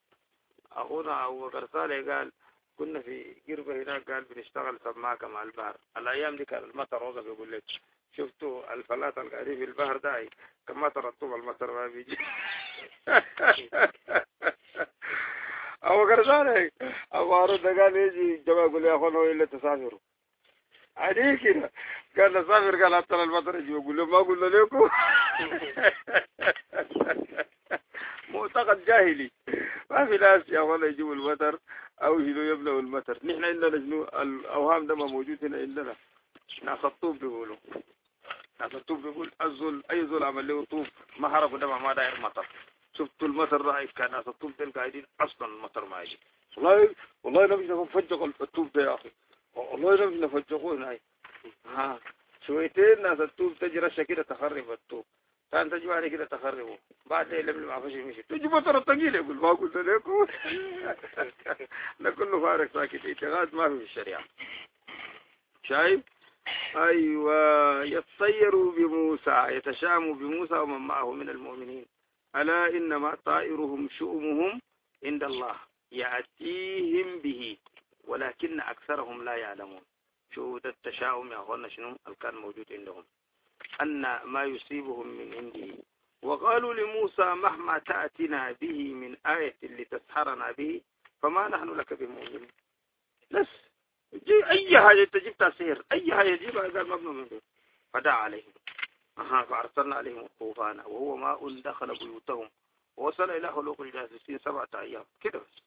أخونا أبو بكر صالح قال كنا في قربة هناك قال بنشتغل سماكة مع البحر. الأيام دي كان المطر وقف يقول لك شفتوا الفلات القاعدين في البحر ده كم مطر الطوب المطر ما بيجي. أبو بكر صالح أبو عروض قال يجي جماعة يقول يا أخوانا إلا تسافروا عليه كده قال نسافر قال حتى المطر يجي يقول له ما قلنا لكم. معتقد جاهلي ما في ناس يا أخوانا يجيبوا المطر أو يجيبوا يبلغوا المطر. نحن عندنا شنو الأوهام ده ما موجود هنا عندنا. ناس الطوب بيقولوا ناس الطوب بيقول الزول أي زول عمل له طوب ما عرفوا ده ما داير مطر. شفتوا المطر رأيك كان ناس الطوب ده قاعدين أصلا المطر ما يجي. والله والله نمشي نفجق الطوب ده يا أخي والله نمشي نفجقوه هنا. ها شويتين ناس الطوب تجي رشة كده تخرب الطوب كان تجي عليه كده تخربه بعد ليلة من ما فيش مشي تجي مطر الطقيل يقول ما قلت لكم. ده كله فارق ساكت اعتقاد ما في الشريعة. شايف أيوة يطيروا بموسى يتشاموا بموسى ومن معه من المؤمنين ألا إنما طائرهم شؤمهم عند الله يأتيهم به ولكن أكثرهم لا يعلمون. شو ده التشاؤم يا أخوانا شنو كان موجود عندهم أن ما يصيبهم من عنده. وقالوا لموسى مهما تأتنا به من آية لتسحرنا به فما نحن لك بمؤمنين. بس أي حاجة تجيب تسير أي حاجة يجيبها قال مبنى منه. فدعا عليهم أها فأرسلنا عليهم الطوفان وهو ماء دخل بيوتهم ووصل إلى خلوق الجاسسين سبعة أيام كده. بس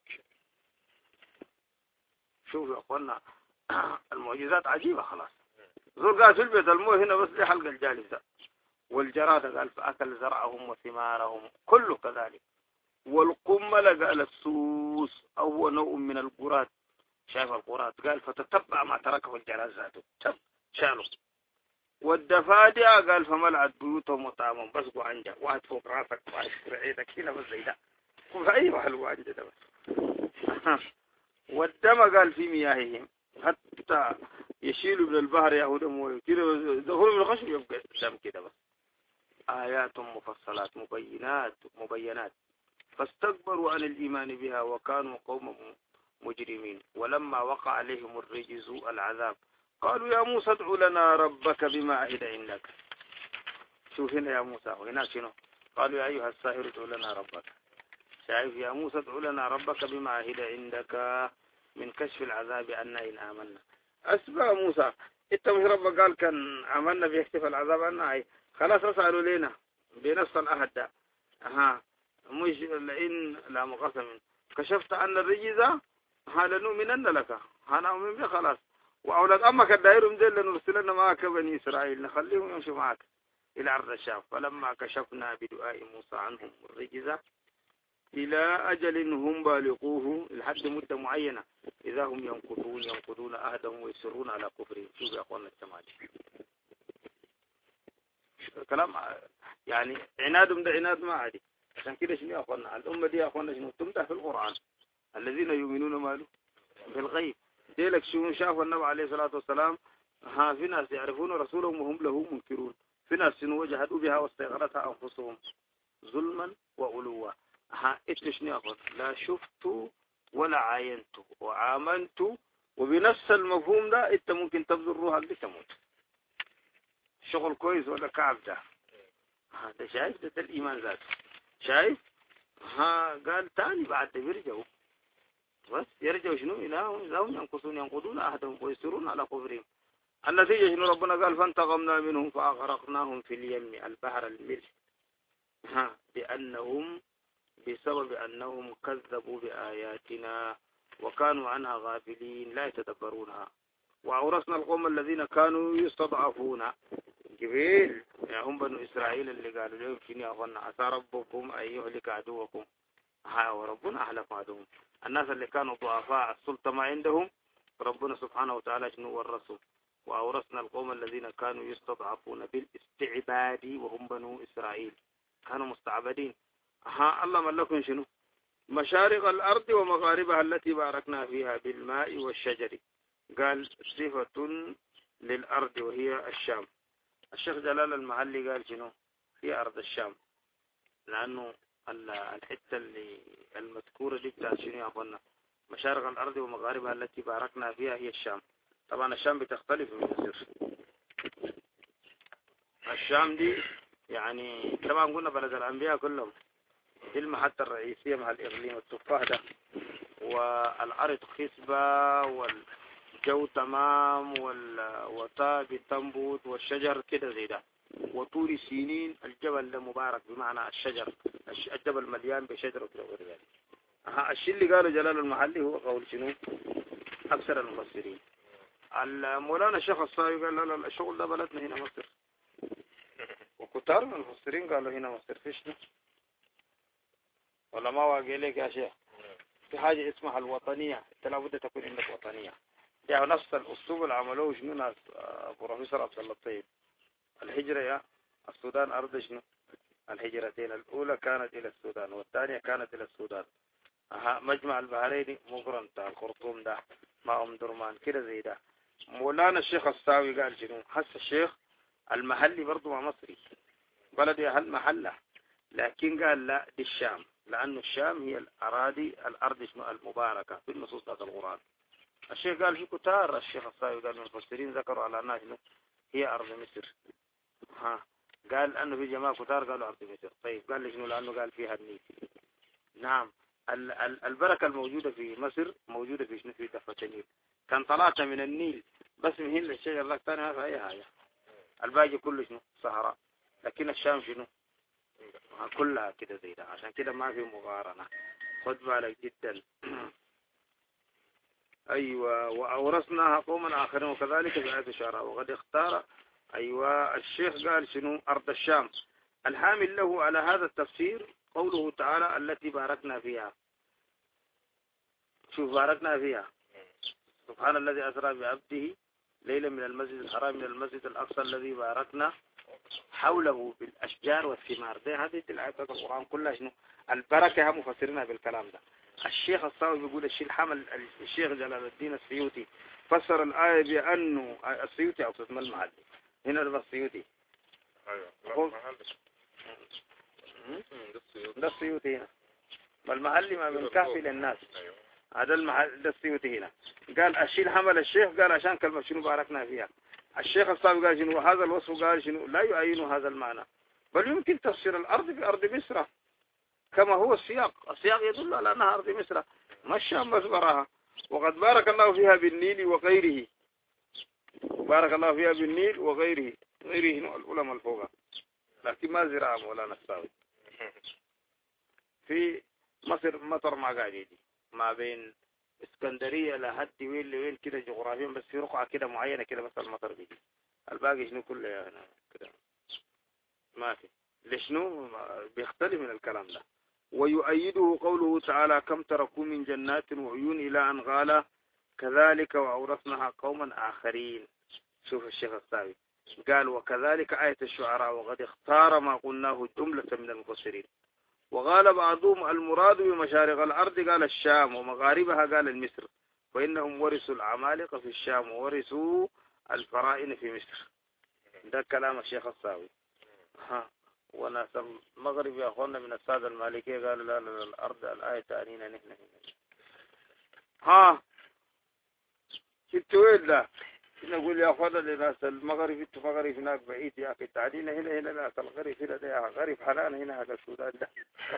شوفوا يا أخوانا المعجزات عجيبة. خلاص زور قال في البيت المويه هنا بس لحلق الجالس ده والجراد قال فأكل زرعهم وثمارهم كله كذلك. والقمل قال السوس أو هو نوع من القرات. شايف القرات قال فتتبع ما تركه الجراد ذاته تب شالوا. والدفادع قال فملعت بيوتهم وطعامهم بس وعنجا واحد فوق راسك واحد فوق عيدك هنا بس زي ده في أي محل وعنجا ده بس. والدم قال في مياههم حتى يشيلوا من البحر ياخذوا مويه كده دخلوا من الخشب يبقى دم كده بس. آيات مفصلات مبينات مبينات فاستكبروا عن الإيمان بها وكانوا قوم مجرمين. ولما وقع عليهم الرجز العذاب قالوا يا موسى ادع لنا ربك بما عهد عندك. شوف هنا يا موسى وهنا شنو قالوا يا أيها الساحر ادع لنا ربك. شايف يا موسى ادع لنا ربك بما عهد عندك من كشف العذاب أن إن آمنا. أسبق موسى انت مش ربك قال كان عملنا بيكشف العذاب أن خلاص اسألوا لنا بنفس الأهد ده. ها مش لئن لا مقسم كشفت أن الرجزة لنؤمنن لك هنؤمن بك خلاص. وأولاد أمك الدائرهم دي لنرسلن معك بني إسرائيل نخليهم يمشوا معك إلى أرض الشام. فلما كشفنا بدعاء موسى عنهم الرجزة إلى أجل هم بالغوه لحد مدة معينة إذا هم ينقضون ينقضون أهدهم ويسرون على كفرهم. شوف يا أخوانا الجمال كلام يعني عنادهم ده عناد ما عادي. عشان كده شنو يا أخوانا الأمة دي يا أخوانا شنو تمدح في القرآن الذين يؤمنون ماله بالغيب. ديلك شو شافوا النبي عليه الصلاة والسلام ها في ناس يعرفون رسولهم وهم له منكرون. في ناس شنو وجحدوا بها واستيقنتها أنفسهم ظلما وعلوا. ها اتشني أقول لا شفت ولا عاينت وعامنت وبنفس المفهوم ده انت ممكن تبذل روحك دي تموت. شغل كويس ولا كعب ده. ها ده شايف ده الإيمان ذاته شايف. ها قال تاني بعد بيرجعوا بس يرجعوا شنو إلههم إلههم ينقصون ينقضون أهدهم ويسرون على كفرهم. النتيجة شنو ربنا قال فانتقمنا منهم فأغرقناهم في اليم البحر الملح. ها بأنهم بسبب أنهم كذبوا بآياتنا وكانوا عنها غافلين لا يتدبرونها. وأورثنا القوم الذين كانوا يستضعفون جبيل يعني هم بنو إسرائيل اللي قالوا لهم شنو أظن عسى ربكم أن يهلك عدوكم. ها وربنا أهلك عدوهم. الناس اللي كانوا ضعفاء السلطة ما عندهم ربنا سبحانه وتعالى شنو ورثوا. وأورثنا القوم الذين كانوا يستضعفون بالاستعباد وهم بنو إسرائيل كانوا مستعبدين. ها الله ملكم شنو مشارق الأرض ومغاربها التي باركنا فيها بالماء والشجر. قال صفة للأرض وهي الشام. الشيخ جلال المحلي قال شنو هي أرض الشام لأنه الحتة اللي المذكورة دي بتاعت شنو يا أخوانا مشارق الأرض ومغاربها التي باركنا فيها هي الشام. طبعا الشام بتختلف من مصر. الشام دي يعني طبعا قلنا بلد الأنبياء كلهم دي المحطة الرئيسية مع الإقليم التفاح ده والأرض خصبة والجو تمام والوطاب تنبت والشجر كده زي ده وطول سنين الجبل ده مبارك بمعنى الشجر الجبل مليان بشجر وكده وغير ذلك. ها الشيء اللي قاله جلال المحلي هو قول شنو أكثر المفسرين. مولانا الشيخ الصاوي قال لا لا الشغل ده بلدنا هنا مصر وكتار من المفسرين قالوا هنا مصر فيش ولا ما واقع لك يا شيخ. في حاجة اسمها الوطنية انت لابد تكون عندك وطنية يعني نفس الأسلوب اللي عملوه شنو ناس بروفيسور عبد الله الطيب. الهجرة يا السودان أرض شنو الهجرتين الأولى كانت إلى السودان والثانية كانت إلى السودان. أها مجمع البحرين مقرن تاع الخرطوم ده ما أم درمان كده زي ده. مولانا الشيخ الصاوي قال شنو حس الشيخ المحلي برضو مع مصري بلدي أهل محلة لكن قال لا دي الشام لأنه الشام هي الأراضي الأرض شنو المباركة في النصوص بتاعت القرآن. الشيخ قال في كتار الشيخ الصاوي قال من المفسرين ذكروا على أنها شنو هي أرض مصر. ها قال أنه في جماعة كتار قالوا أرض مصر. طيب قال لي شنو لأنه قال فيها النيل. نعم ال ال البركة الموجودة في مصر موجودة في شنو في ضفة النيل. كان طلعت من النيل بس من هنا الشجر لك ثاني هذا أي حاجة الباقي كله شنو صحراء. لكن الشام شنو كلها كده زي ده. عشان كده ما في مقارنة خد بالك جدا. أيوة وأورثناها قوما آخرين وكذلك في آية الشعراء. وقد اختار أيوة الشيخ قال شنو أرض الشام. الحامل له على هذا التفسير قوله تعالى التي باركنا فيها. شوف باركنا فيها سبحان الذي أسرى بعبده ليلا من المسجد الحرام من المسجد الأقصى الذي باركنا حوله بالأشجار والثمار. ده هذه الآيات القرآن كلها شنو البركة هم مفسرينها بالكلام ده. الشيخ الصاوي بيقول الشيء الحمل الشيخ جلال الدين السيوطي فسر الآية بأنه السيوطي أقصد ما المحل هنا ده السيوطي. أيوة ده السيوطي هنا ما المحل ما من كافي للناس. هذا المحل ده السيوطي هنا قال الشيء حمل الشيخ قال عشان كلمة شنو باركنا فيها. الشيخ الصاوي قال شنو هذا الوصف قال شنو لا يعين هذا المعنى بل يمكن تفسير الأرض بأرض مصر كما هو السياق. السياق يدل على أنها أرض مصر، ما الشام بس براها. وقد بارك الله فيها بالنيل وغيره، بارك الله فيها بالنيل وغيره، غيره العلماء الفوقى، لكن ما زراعة ولا نساوي. في مصر مطر ما قاعد يجي ما بين اسكندرية لحد وين لوين كده جغرافيا، بس في رقعة كده معينة كده بس المطر بيجي، الباقي شنو كله يعني كده ما في. لشنو بيختلف من الكلام ده. ويؤيده قوله تعالى كم تركوا من جنات وعيون إلى أن قال كذلك وأورثناها قوما آخرين. شوف الشيخ الساوي قال وكذلك آية الشعراء وقد اختار ما قلناه جملة من المفسرين. وقال بعضهم المراد بمشارق الأرض قال الشام ومغاربها قال المصر، فإنهم ورثوا العمالقة في الشام وورثوا الفرائن في مصر. ده كلام الشيخ الساوي. ها وناس المغرب يا أخوانا من السادة المالكية قالوا لا لا الأرض الآية تعنينا نحن هنا. ها شفتوا ده نقول يا أخوانا لناس المغرب انتوا مغرب هناك بعيد يا أخي تعالينا هنا هنا ناس الغريب هنا ده غريب حلال هنا هذا السودان ده.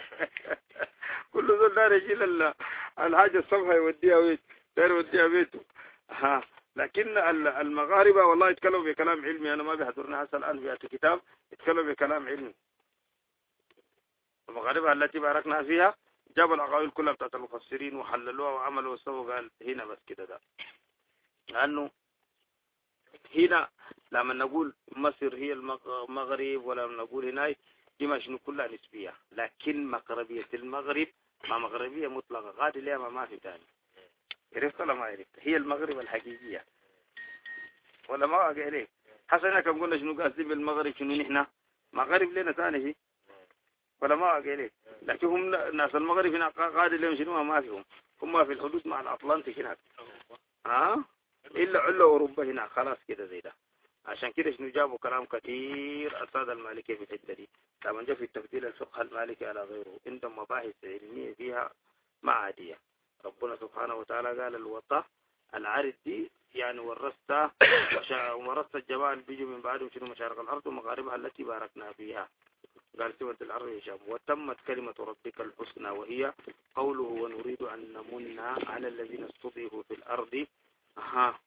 كل ذول دار يشيل الحاجة الصبح يوديها بيت دار يوديها بيته. ها لكن المغاربة والله يتكلموا بكلام علمي، أنا ما بيحضرنا هسه الآن بيأتي كتاب يتكلموا بكلام علمي. المغاربة التي باركنا فيها جابوا العقائد كلها بتاعت المفسرين وحللوها وعملوا وسووا قال هنا بس كده ده. لأنه هنا لما نقول مصر هي المغرب ولا نقول هنا دي ما شنو كلها نسبية، لكن مغربية المغرب ما مغربية مطلقة غادي لها ما, ما في تاني. عرفت ولا ما عرفت؟ هي المغرب الحقيقية ولا ما واقع عليك؟ حسنا كم قلنا شنو قاسي بالمغرب شنو نحن مغرب لنا ثاني هي ولا ما واقع عليك؟ لكن هم ناس المغرب هنا غادي لهم شنو ما فيهم، هم في الحدود مع الأطلنطي هناك. ها إلا علة أوروبا هنا خلاص كده زي ده. عشان كده شنو جابوا كلام كثير السادة المالكية في الحتة دي. لما جاء في تفضيل الفقه المالكي على غيره عندهم مباحث علمية فيها ما عادية. ربنا سبحانه وتعالى قال الوطة العارض دي يعني ورثت ورثت الجماعة اللي بيجوا من بعدهم شنو مشارق الأرض ومغاربها التي باركنا فيها. قال سورة الأرض الشام وتمت كلمة ربك الحسنى وهي قوله ونريد أن نمن على الذين استضعفوا في الأرض ها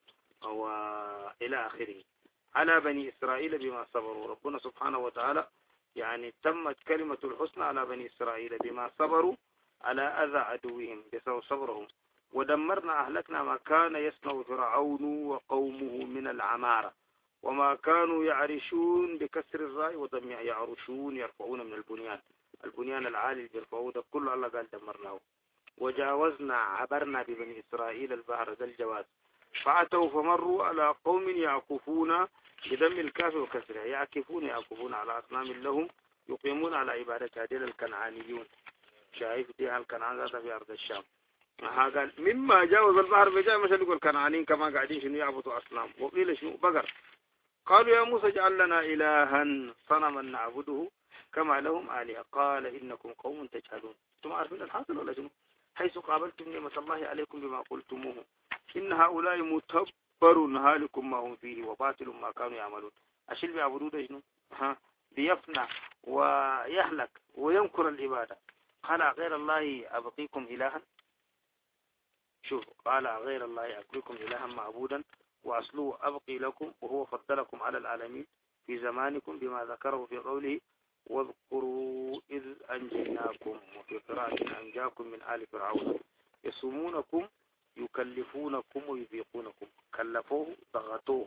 وإلى آخره على بني إسرائيل بما صبروا. ربنا سبحانه وتعالى يعني تمت كلمة الحسنى على بني إسرائيل بما صبروا على أذى عدوهم بسبب صبرهم. ودمرنا أهلكنا ما كان يصنع فرعون وقومه من العمارة وما كانوا يعرشون بكسر الراء وضم يعرشون يرفعون من البنيان البنيان العالي بيرفعوه ده كله الله قال دمرناه. وجاوزنا عبرنا ببني إسرائيل البحر ذا الجواز فأتوا فمروا على قوم يعكفون بدم الكاف وكسرها يعكفون يعكفون على أصنام لهم يقيمون على عبادة هذه الكنعانيون. شايف دي الكنعان ذات في أرض الشام. قال مما جاوز البحر بجاء مثل يقول كنعانين كما قاعدين شنو يعبدوا أصنام. وقيل شنو بقر. قالوا يا موسى اجعل لنا إلها صنما نعبده كما لهم آلهة قال إنكم قوم تجهلون. ثم عارفين الحاصل ولا شنو؟ حيث قابلتم نعمة الله عليكم بما قلتموه إن هؤلاء متبر هالكم ما هم فيه وباطل ما كانوا يعملون. أشيل بيعبدوا ده شنو؟ ها بيفنى ويهلك وينكر العبادة. قال غير الله أبقيكم إلها. شوف قال غير الله أبقيكم إلها معبودا وأصله أبقي لكم وهو فضلكم على العالمين في زمانكم بما ذكره في قوله واذكروا إذ أنجيناكم وفي قراءة أنجاكم من آل فرعون يصومونكم يكلفونكم ويذيقونكم. كلفوه ضغطوه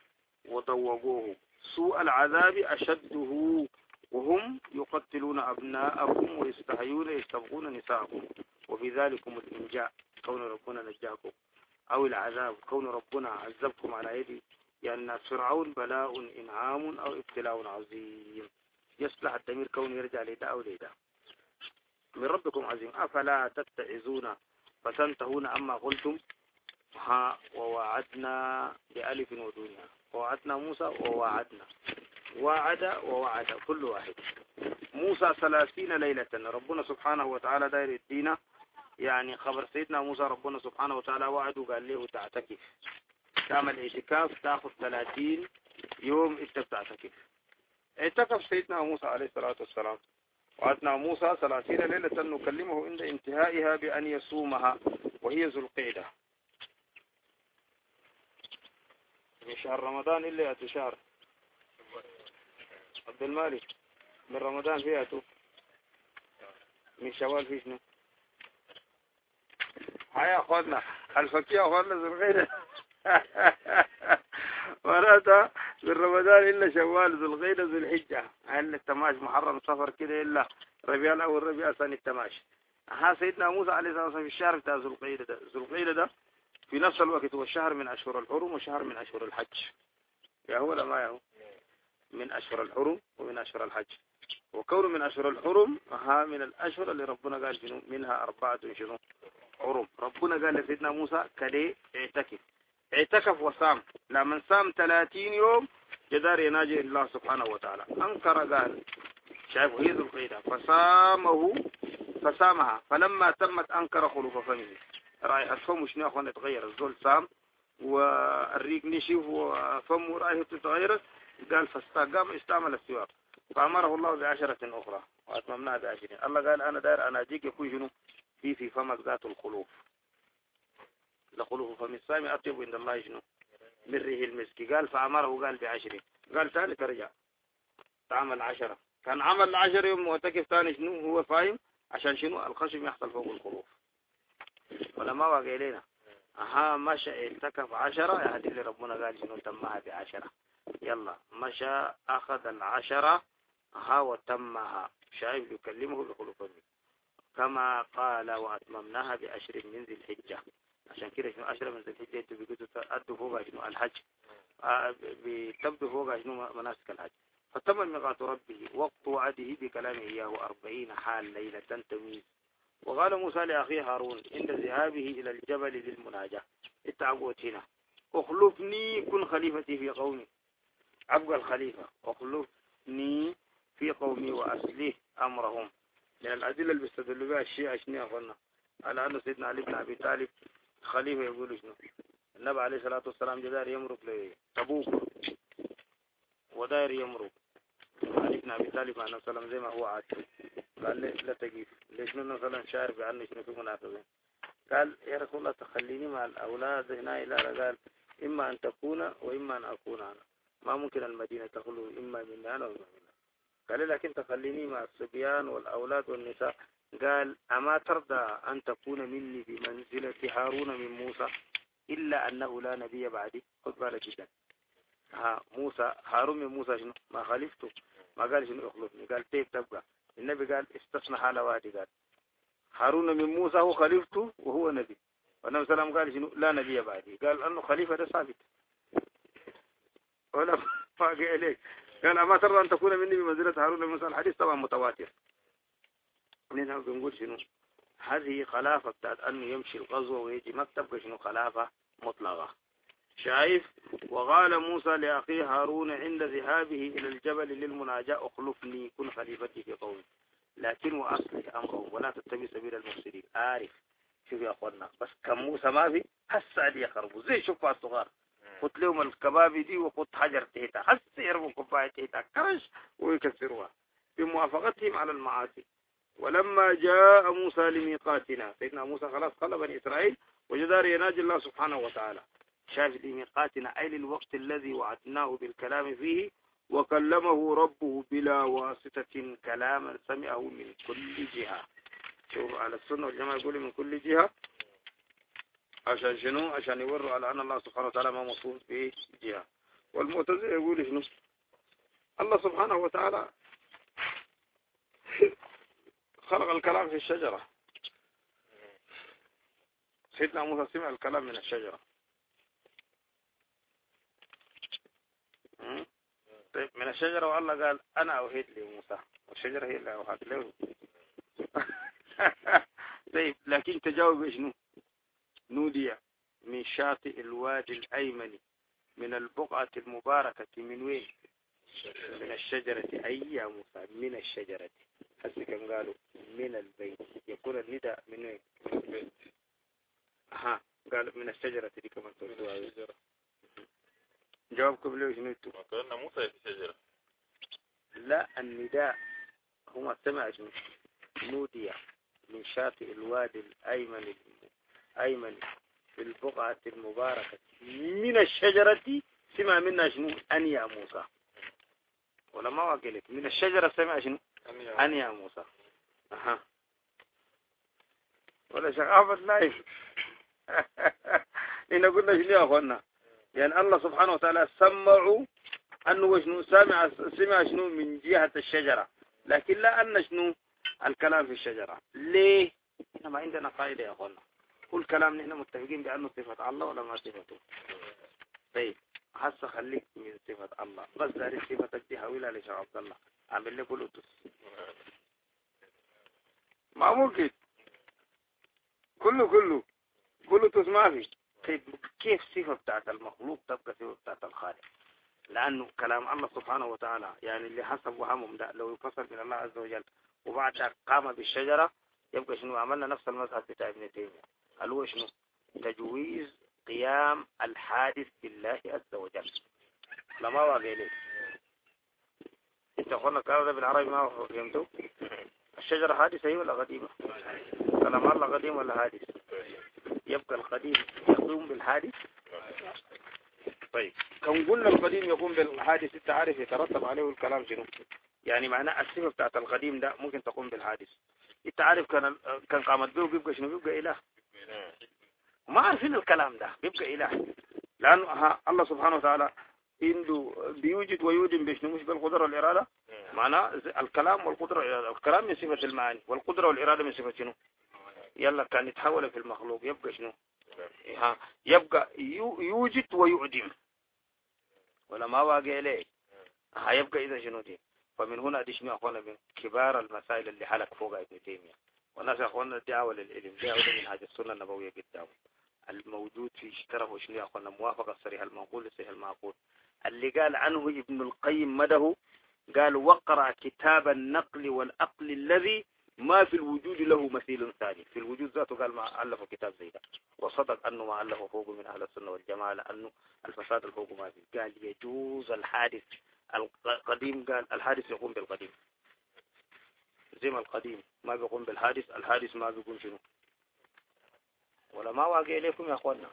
وضوقوه سوء العذاب أشده وهم يقتلون أبناءكم ويستحيون يستبغون نساءكم وفي ذلكم الإنجاء كون ربنا نجاكم أو العذاب كون ربنا عذبكم على يدي لأن فرعون بلاء إنعام أو ابتلاء عظيم. يصلح التمير كون يرجع لدا أو لدا من ربكم عظيم أفلا تتعزون فتنتهون أما قلتم. ها ووعدنا بألف ودنيا ووعدنا موسى ووعدنا وعد ووعد كل واحد. موسى ثلاثين ليلة ربنا سبحانه وتعالى داير الدين يعني خبر سيدنا موسى ربنا سبحانه وتعالى وعد وقال له تعتكف تعمل اعتكاف تاخذ ثلاثين يوم انت بتعتكف. اعتكف سيدنا موسى عليه الصلاة والسلام وأتنا موسى ثلاثين ليلة نكلمه عند انتهائها بأن يصومها وهي ذو القعدة من شهر رمضان إلا يأتي شهر عبد المالك من رمضان فيها تو من شوال في شنو هيا أخواتنا الفكية أخواتنا ذو القعدة ورأتها من رمضان إلا شوال ذو القعدة ذو الحجة هل التماش محرم سفر كده إلا ربيع الأول ربيع الثاني التماش ها سيدنا موسى عليه الصلاة والسلام في الشهر بتاع ذو القعدة ده ذو القعدة ده في نفس الوقت هو شهر من أشهر الحرم وشهر من أشهر الحج يا هو ولا ما يا هو من أشهر الحرم ومن أشهر الحج وكونه من أشهر الحرم ها من الأشهر اللي ربنا قال شنو منها أربعة شنو حرم ربنا قال لسيدنا موسى كده اعتكف اعتكف وصام لمن صام ثلاثين يوم جدار يناجي الله سبحانه وتعالى أنكر قال شايف هي ذو القعدة فصامه فصامها فلما تمت أنكر خلوف فمه رائحة فمه شنو أخوان يتغير الزول صام والريق نشيف وفمه رائحة تتغير قال فاستقام استعمل السواك فأمره الله بعشرة أخرى وأتممناها بعشرين الله قال أنا داير أنا أجيك يكون شنو في في فمك ذات الخلوف لخلوف فم الصائم أطيب عند الله شنو من ريح المسك قال فأمره قال بعشرين قال ثاني ترجع تعمل عشرة كان عمل عشرة يوم معتكف ثاني شنو هو فاهم عشان شنو الخشم يحصل فوق الخلوف ولا ما واقع لنا أها مشى التكف عشرة هذه اللي ربنا قال شنو تمها بعشرة يلا مشى أخذ العشرة ها وتمها شايف يكلمه بخلوف كما قال وأتممناها بعشر من ذي الحجة عشان كده شنو عشرة من ذي الحجة انتوا بيقولوا تأدوا فوق شنو الحج بتبدو فوق شنو مناسك الحج فتم ميقات ربه وقت وعده بكلامه إياه أربعين حال ليلة تميز وقال موسى لأخيه هارون عند ذهابه إلى الجبل للمناجاة التعقوت هنا اخلفني كن خليفتي في قومي أبقى الخليفة اخلفني في قومي وأسليه أمرهم من الأدلة اللي بيستدلوا بها الشيعة شنو أخونا على أن سيدنا علي بن أبي طالب خليفة يقول شنو النبي عليه الصلاة والسلام جدار يمرق لتبوك وداير يمرق علي بن أبي طالب عليه السلام زي ما هو عاد قال لي لا تجيب ليش من مثلا شاعر بأنه شنو في منافقين قال يا رسول الله تخليني مع الأولاد هنا إلى قال إما أن تكون وإما أن أكون أنا ما ممكن المدينة تخلو إما مني أنا وإما مني قال لكن تخليني مع الصبيان والأولاد والنساء قال أما ترضى أن تكون مني بمنزلة هارون من موسى إلا أنه لا نبي بعدي خذ بالك جدا ها موسى هارون من موسى شنو ما خلفته ما قال شنو اخلفني قال تيب تبقى النبي قال استثنى حال وادي قال هارون من موسى هو خليفته وهو نبي والنبي صلى الله عليه وسلم قال شنو لا نبي بعدي قال أنه خليفة ده ثابت ولا فاقع عليك قال أما ترى أن تكون مني بمنزلة هارون من موسى الحديث طبعا متواتر منها بنقول شنو هذه خلافة بتاعت أنه يمشي الغزو ويجي مكتب شنو خلافة مطلقة شايف وقال موسى لأخيه هارون عند ذهابه إلى الجبل للمناجاة اخلفني كن خليفتي في قومي لكن وأصلح أمرهم ولا تتبع سبيل المفسدين عارف شوف يا أخوانا بس كم موسى ما في هسه دي يخربوا زي شوفها الصغار قلت لهم الكبابي دي وقلت حجر تحتها هسه يرموا كوباية تحتها كرش ويكسروها بموافقتهم على المعاصي ولما جاء موسى لميقاتنا سيدنا موسى خلاص قال بني إسرائيل وجدار يناجي الله سبحانه وتعالى شاف لميقاتنا أي للوقت الذي وعدناه بالكلام فيه وكلمه ربه بلا واسطة كلاما سمعه من كل جهة شوف على السنة والجماعة يقول من كل جهة عشان شنو عشان يوروا على أن الله سبحانه وتعالى ما مصروف به جهة والمعتزلة يقول شنو الله سبحانه وتعالى خلق الكلام في الشجرة سيدنا موسى سمع الكلام من الشجرة طيب من الشجرة والله قال أنا أوهيت لموسى والشجرة هي اللي أوهيت له طيب لكن تجاوب شنو نودي من شاطئ الوادي الأيمن من البقعة المباركة من وين من الشجرة أي يا موسى من الشجرة هسه كم قالوا من البيت يكون النداء من وين من البيت ها قال من الشجرة دي كمان تقولوا جوابكم ليه شنو انتم ما كان موسى في الشجرة لا النداء هم سمع شنو نودي من شاطئ الوادي الأيمن الأيمن في البقعة المباركة من الشجرة سمع منا شنو أن يا موسى ولا ما وقلت من الشجرة سمع شنو أن يا موسى أها ولا شغافة لايف إن قلنا شنو يا أخوانا يعني الله سبحانه وتعالى سمعوا أنه شنو سمع سمع شنو من جهة الشجرة لكن لا أن شنو الكلام في الشجرة ليه؟ إحنا ما عندنا قاعدة يا أخوانا كل كلام نحن متفقين بأنه صفة الله ولا ما صفته. طيب هسه خليك من صفة الله بس داري صفتك دي هاويلها لشيخ عبد الله عامل لي بلوتوث ما ممكن كله كله بلوتوث ما في. طيب كيف صفة بتاعت المخلوق تبقى صفة بتاعت الخالق؟ لأنه كلام الله سبحانه وتعالى يعني اللي حسب وهمهم ده لو يفسر من الله عز وجل وبعد ذلك قام بالشجرة يبقى شنو عملنا نفس المذهب بتاع ابن تيمية قال هو شنو تجويز قيام الحادث بالله عز وجل. لما واقع ليه انت قلنا الكلام ده بالعربي ما فهمته. الشجرة حادثة هي ولا قديمة؟ كلام الله قديم ولا حادث؟ يبقى القديم يقوم بالحادث. طيب كون قلنا القديم يقوم بالحادث انت عارف يترتب عليه الكلام شنو يعني معناه الصفة بتاعت القديم ده ممكن تقوم بالحادث. انت عارف كان كان قامت به بيبقى شنو بيبقى إله ما عارفين الكلام ده بيبقى إله لأنه الله سبحانه وتعالى عنده بيوجد ويودم بشنو مش بالقدرة والإرادة معناه الكلام والقدرة والإرادة. الكلام من صفة المعاني والقدرة والإرادة من صفة شنو يلا كان يتحول في المخلوق يبقى شنو ها يبقى يوجد ويؤدم ولا ما واقع ليه هيبقى إذا شنو دي. فمن هنا دي شنو أخوانا من كبار المسائل اللي حلق فوق ابن تيمية والناس أخوانا دعوة للعلم دعوة من هذه السنة النبوية قدام الموجود في اشتراه شنو أخوانا موافقة الصريح المنقول للصحيح المعقول اللي قال عنه ابن القيم مده قال وقرأ كتاب النقل والأقل الذي ما في الوجود له مثيل ثاني. في الوجود ذاته قال ما ألف كتاب زي ده وصدق أنه ما ألفه فوق من أهل السنة والجماعة لأنه الفساد الفوق ما فيه. قال يجوز الحادث القديم قال الحادث يقوم بالقديم زي ما القديم ما بيقوم بالحادث الحادث ما بيقوم شنو ولا ما واقع إليكم يا أخواننا.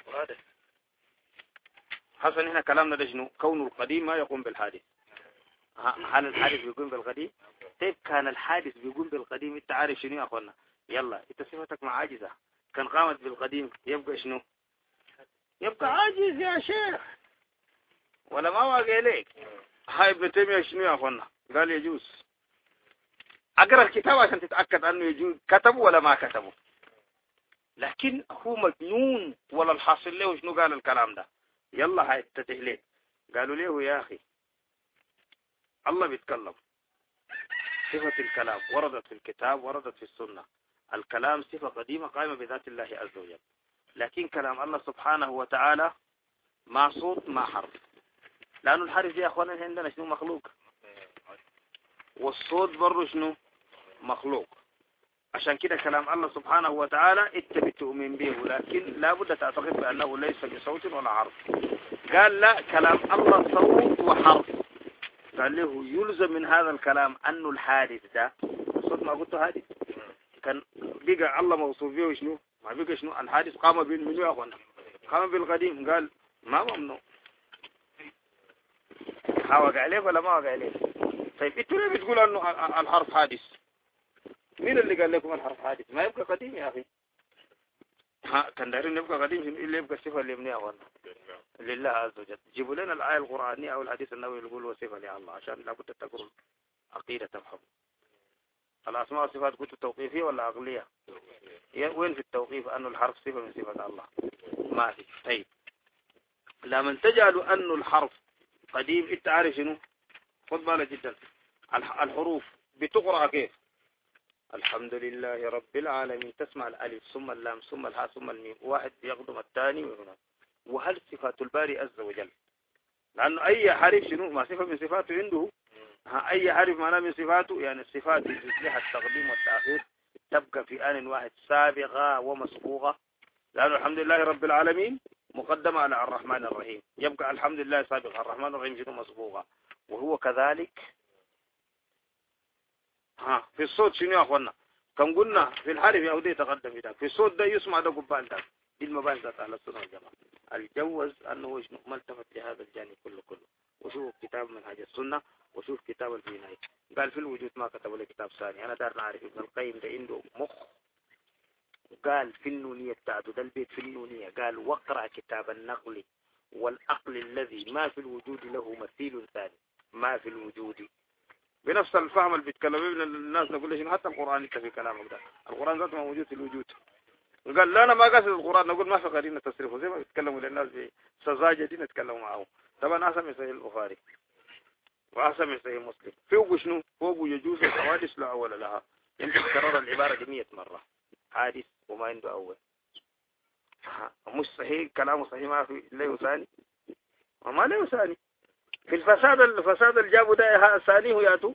حسن هنا كلامنا ده شنو كون القديم ما يقوم بالحادث. هل الحادث بيقوم بالقديم؟ طيب كان الحادث بيقوم بالقديم انت عارف شنو يا أخواننا يلا انت صفتك معاجزة كان قامت بالقديم يبقى شنو يبقى عاجز يا شيخ ولا ما واقع إليك. هاي ابن تيمية شنو يا أخواننا قال يجوز. أقرأ الكتاب عشان تتأكد أنه يجوز كتبه ولا ما كتبه لكن هو مجنون ولا الحاصل له شنو قال الكلام ده. يلا هاي تتهلين قالوا له يا أخي الله بيتكلم صفة الكلام وردت في الكتاب وردت في السنة. الكلام صفة قديمة قائمة بذات الله عز وجل لكن كلام الله سبحانه وتعالى ما صوت ما حرف لأنه الحرف يا أخوانا عندنا شنو مخلوق والصوت برضه شنو مخلوق. عشان كده كلام الله سبحانه وتعالى انت بتؤمن به لكن لا بد تعتقد بأنه ليس بصوت ولا حرف. قال لا كلام الله صوت وحرف قال له يلزم من هذا الكلام أنه الحادث ده الصوت ما قلته حادث كان بقى الله موصوف به وشنو ما بقى شنو الحادث قام بالمنو يا أخوانا قام بالقديم قال ما ممنوع. ها وقع عليك ولا ما وقع عليك؟ طيب انتوا ليه بتقول انه الحرف حادث؟ مين اللي قال لكم الحرف حادث؟ ما يبقى قديم يا اخي. ها كان دايرين يبقى قديم اللي يبقى الصفه اللي يبنيها والله لله عز وجل. جيبوا لنا الايه القرانيه او الحديث النبوي اللي يقول وصفه لله عشان لابد تقروا عقيده تفهم. الاسماء والصفات كنت توقيفيه ولا عقليه؟ وين في التوقيف انه الحرف صفه من صفات الله؟ ما في. طيب لما تجعلوا انه الحرف قديم انت عارف شنو خد بالك جدا الحروف بتقرأ كيف الحمد لله رب العالمين تسمع الالف ثم اللام ثم الهاء ثم الميم واحد يقدم الثاني وهنا. وهل صفات الباري عز وجل لأنه أي حرف شنو ما صفة من صفاته عنده أي حرف معناه من صفاته يعني الصفات لها التقديم والتأخير تبقى في آن واحد سابقة ومسبوقة لأنه الحمد لله رب العالمين مقدمة على الرحمن الرحيم يبقى الحمد لله سابقة الرحمن الرحيم شنو مسبوقة وهو كذلك. ها في الصوت شنو يا أخوانا؟ كم قلنا في الحرف يهودي يتقدم بذاك، في الصوت ده يسمع ده قبال ده. دي المباني ذات أهل السنة والجماعة. الجوز أنه ما التفت لهذا الجانب كله كله. وشوف كتاب منهج السنة وشوف كتاب البناية. قال في الوجود ما كتبوا لي كتاب ثاني. أنا دار نعرف ابن القيم ده عنده مخ. قال في النونية بتاعته ده البيت في النونية قال واقرأ كتاب النقل والعقل الذي ما في الوجود له مثيل ثاني. ما في الوجود بنفس الفهم اللي بيتكلموا من الناس نقول ليش حتى القرآن انت في كلامك ده القرآن ذاته موجود في الوجود. قال لا أنا ما قاصد القرآن نقول ما في قرينة تصريفه زي ما بيتكلموا للناس بسذاجة دي نتكلموا معهم. طبعا أسمي صحيح البخاري وأسمي صحيح مسلم فوق شنو فوق يجوز الحوادث لا أول لها. يمكن تكرر العبارة دي مية مرة حادث وما عنده أول. مش صحيح كلامه صحيح ما في له ثاني وما له ثاني. في الفساد الفساد اللي جابوا ده ثاني هو ياتو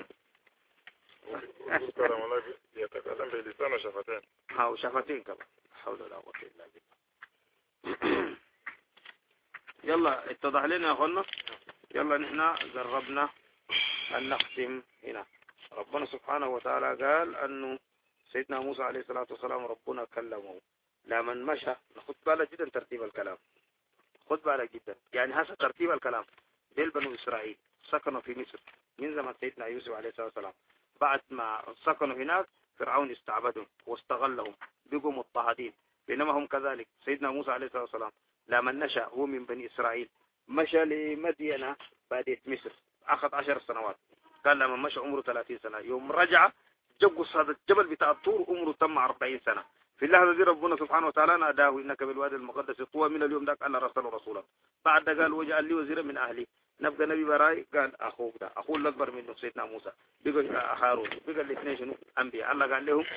يتكلم بلسان وشفتين. ها وشفتين كمان حول ولا قوة إلا بالله. يلا اتضح لنا يا اخوانا. يلا نحن جربنا أن نختم هنا. ربنا سبحانه وتعالى قال أنه سيدنا موسى عليه الصلاة والسلام ربنا كلمه لما مشى. نخد بالك جدا ترتيب الكلام خد بالك جدا يعني هذا ترتيب الكلام. ديل بنو إسرائيل سكنوا في مصر من زمن سيدنا يوسف عليه الصلاة والسلام. بعد ما سكنوا هناك فرعون استعبدهم واستغلهم بقوا مضطهدين. بينما هم كذلك سيدنا موسى عليه الصلاة والسلام لما نشأ هو من بني إسرائيل مشى لمدينة بعد مصر أخذ عشر سنوات. قال لما مشى عمره ثلاثين سنة يوم رجع جقص هذا الجبل بتاع الطور عمره تم أربعين سنة. في اللحظة دي ربنا سبحانه وتعالى ناداه إنك بالوادي المقدس طوى من اليوم ذاك ألا رسل رسولا. بعد قال وجعل لي وزيرا من أهلي نبقى نبي براي. قال أخوك ده أخوه الأكبر منه سيدنا موسى بقى هارون بقى الاثنين شنو أنبياء الله قال لهم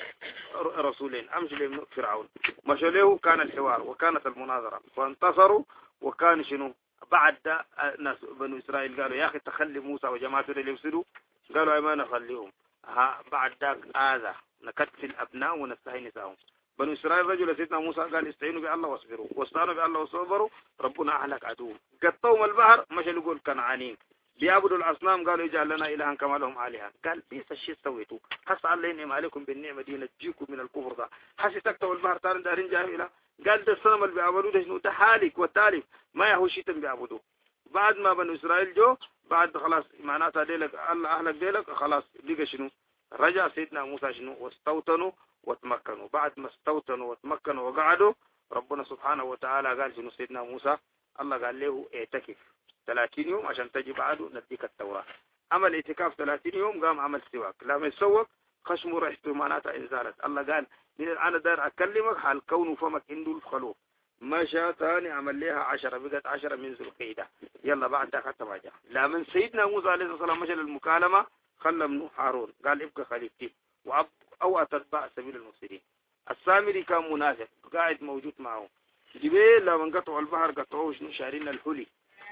رسولين أمشي لهم فرعون مشوا له. كان الحوار وكانت المناظرة فانتصروا. وكان شنو بعد ده ناس بنو إسرائيل قالوا يا أخي تخلي موسى وجماعته اللي يفسدوا. قالوا أي ما نخليهم. ها بعد ذاك هذا نكتف الأبناء ونستحي نساءهم. بنو إسرائيل رجل سيدنا موسى قال استعينوا بالله واصبروا واستعانوا بالله وصبروا ربنا أهلك عدوهم. قطوهم البحر مش يقول كنعانين بيعبدوا الأصنام قالوا يجعل لنا إلها كما لهم آلهة. قال بيس الشيء سويتوا حس الله ينعم عليكم بالنعمة دي نجيكم من الكفر ده. حس تكتوا البحر تارن دارين جاهلة. قال ده الصنم اللي بيعبدوه ده شنو ده حالك وتالف ما يهو شيء بيعبدوه. بعد ما بنو إسرائيل جو بعد خلاص معناتها ديلك الله أهلك ديلك خلاص بقى شنو رجع سيدنا موسى شنو واستوطنوا وتمكنوا. بعد ما استوطنوا وتمكنوا وقعدوا ربنا سبحانه وتعالى قال شنو سيدنا موسى الله قال له اعتكف ثلاثين يوم عشان تجي بعده نديك التوراة. عمل اعتكاف ثلاثين يوم قام عمل سواك لما يسوق خشمه ريحته معناتها انزالت. الله قال من الآن دار أكلمك حال كونه فمك عنده الخلوق. مشى ثاني عمل لها عشرة بقت عشرة من ذو القيدة. يلا بعد ذاك حتى جاء لما سيدنا موسى عليه الصلاة والسلام مشى للمكالمة خلى منه هارون قال ابقى خليفتي وأب أو أتتبع سبيل المفسدين. السامري كان منافق قاعد موجود معه. جبال لما قطعوا البحر قطعوه شنو شارين الحلي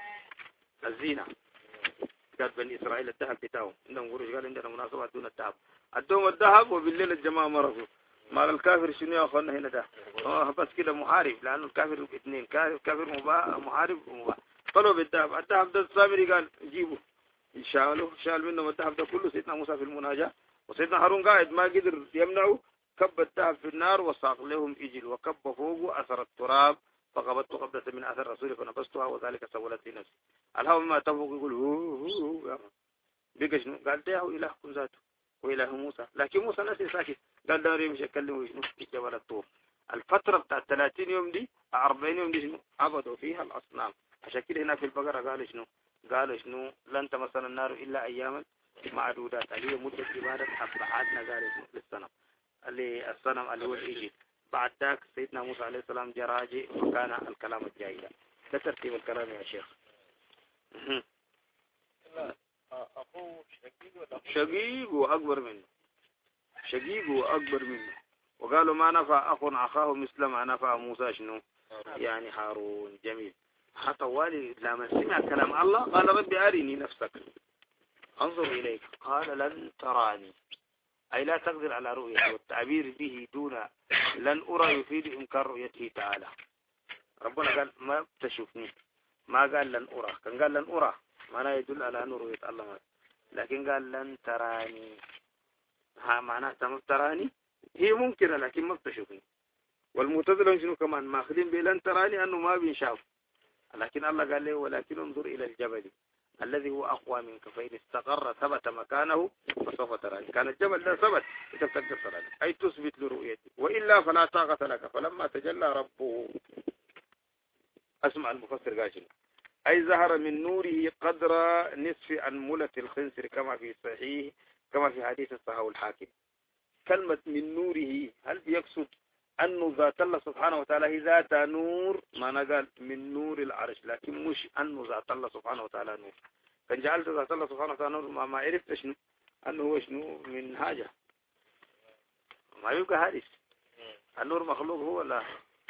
الزينة. قال بني إسرائيل الذهب بتاعهم عندهم قروش قال عندنا مناسبات دون الذهب. ادوهم الذهب وبالليل الجماعة مرضوا. مال الكافر شنو يا أخوانا هنا ده اه بس كده محارب لأنه الكافر اثنين كافر مباح محارب ومباح. طلعوا بالذهب. الذهب ده السامري قال جيبوا شالوا شال منهم الذهب ده كله. سيدنا موسى في المناجاة وسيدنا هارون قاعد ما قدر يمنعه كب الذهب في النار وساق لهم إجل وكب فوقه أثر التراب فقبضت قبضة من أثر رسولي فنبستها وذلك سولت لي نفسي. الهوى ما تفوق يقول هو هو هو بقى شنو قال ده إلهكم ذاته وإله موسى. لكن موسى نسي ساكت قال دار يمشي يكلمه شنو في جبل الطور. الفترة بتاع ثلاثين يوم دي أربعين يوم دي شنو عبدوا فيها الأصنام. عشان كده هنا في البقرة قالوا شنو قالوا شنو لن تمسنا النار إلا أياما معدودات اللي هي مدة عبادة أربعاتنا قالوا شنو للصنم اللي الصنم اللي هو الإيجي. بعد ذاك سيدنا موسى عليه السلام جراجي وكان الكلام الجاي ده. ده ترتيب الكلام يا شيخ. أخوه شقيق ولا شقيق وأكبر منه شقيق وأكبر منه. وقالوا ما نفع أخ أخاه مثل ما نفع موسى شنو يعني هارون. جميل. حتى والي لما سمع كلام الله قال ربي أرني نفسك انظر إليك قال لن تراني أي لا تقدر على رؤيته. والتعبير به دون لن أرى يفيد إنكار رؤيته تعالى. ربنا قال ما تشوفني ما قال لن أرى. كان قال لن أرى معناه يدل على أن رؤية الله ما. لكن قال لن تراني ها معناتها ما بتراني، هي ممكنة لكن ما بتشوفني. والمعتزلة شنو كمان ماخذين بلن تراني أنه ما بينشاف، لكن الله قال له ولكن انظر إلى الجبل الذي هو أقوى منك فإن استقر ثبت مكانه فسوف تراني. كان الجبل ده ثبت أنت بتقدر تراني، أي تثبت لرؤيتي، وإلا فلا طاقة لك. فلما تجلى ربه، أسمع المفسر قال شنو، أي ظهر من نوره قدر نصف أنملة الخنصر كما في صحيح كما في حديث الصحيح الحاكم. كلمة من نوره هل يقصد أنه ذات الله سبحانه وتعالى هي ذات نور؟ ما نقال من نور العرش، لكن مش أنه ذات الله سبحانه وتعالى نور. كان جعلت ذات الله سبحانه وتعالى نور ما, ما عرفت شنو أنه هو شنو من حاجة، ما يبقى حادث. النور مخلوق هو ولا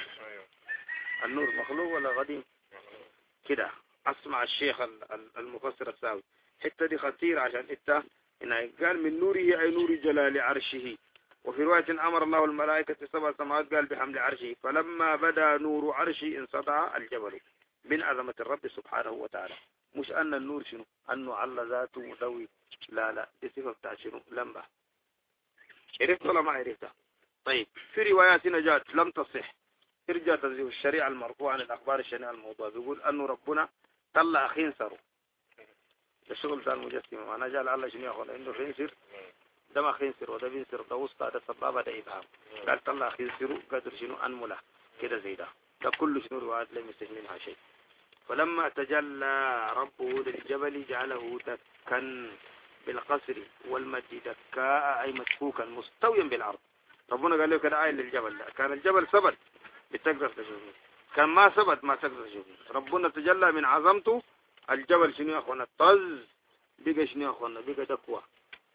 النور مخلوق ولا قديم كده؟ أسمع الشيخ المفسر الساوي حتى دي خطيرة، عشان إنت إنه قال من نوره أي نور جلال عرشه. وفي رواية أمر الله الملائكة سبع سماوات قال بحمل عرشه، فلما بدا نور عرشه انصدع الجبل من عظمة الرب سبحانه وتعالى. مش أن النور شنو أنه على ذاته مدوي، لا لا دي صفة بتاع شنو لمبة. عرفت ولا ما عرفتها؟ طيب في رواياتنا جاءت لم تصح، ارجع تنزيه الشريعة المرفوع عن الأخبار الشنيعة الموضوع، بيقول أنه ربنا طلع خنصره. الشغل بتاع المجسمة أنا جاء الله شنو يقول إنه خنصر، ده ما خنصر وده بينصر، ده وسطى ده سبابة ده إبهام. قال طلع خنصره قدر شنو أنمله كده زي ده. ده كله شنو روايات لم يصح منها شيء. فلما تجلى ربه للجبل جعله دكا بالقصر والمد دكاء أي مسكوكا مستويا بالعرض. ربنا قال له كده آية للجبل ده، كان الجبل ثبت بتقدر تشوفه، كان ما ثبت ما تقدر تشوفه. ربنا تجلى من عظمته، الجبل شنو يا أخوانا طز بقى شنو يا أخوانا بقى دكوة.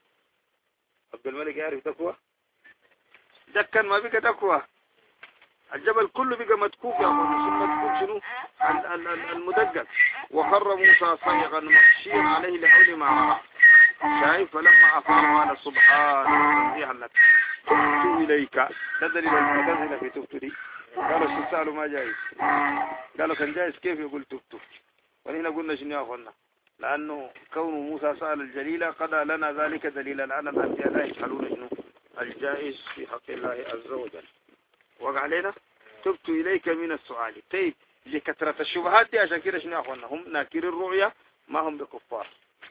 عبد الملك يعرف دكوة؟ دكا ما بقى دكوة، الجبل كله بقى مدكوك يا أخوانا. شنو مدكوك شنو المدقق. وخر موسى صيغا مخشيا عليه لحول ما رأى. شايف؟ فلما أفار قال سبحانه تنزيها لك تبت إليك. تدري المتنزل في تبت دي قالوا شو سألوا ما جايز، قالوا كان جايز كيف يقول تبت. ونحن قلنا شنو يا أخوانا، لأنه كون موسى سأل الجليل قضى لنا ذلك دليلا أن الأنبياء لا يجعلون شنو الجائز في حق الله عز وجل. وقع علينا تبت إليك من السؤال. طيب لكثرة الشبهات دي عشان كده شنو يا أخوانا هم ناكر الرؤية ما هم بكفار.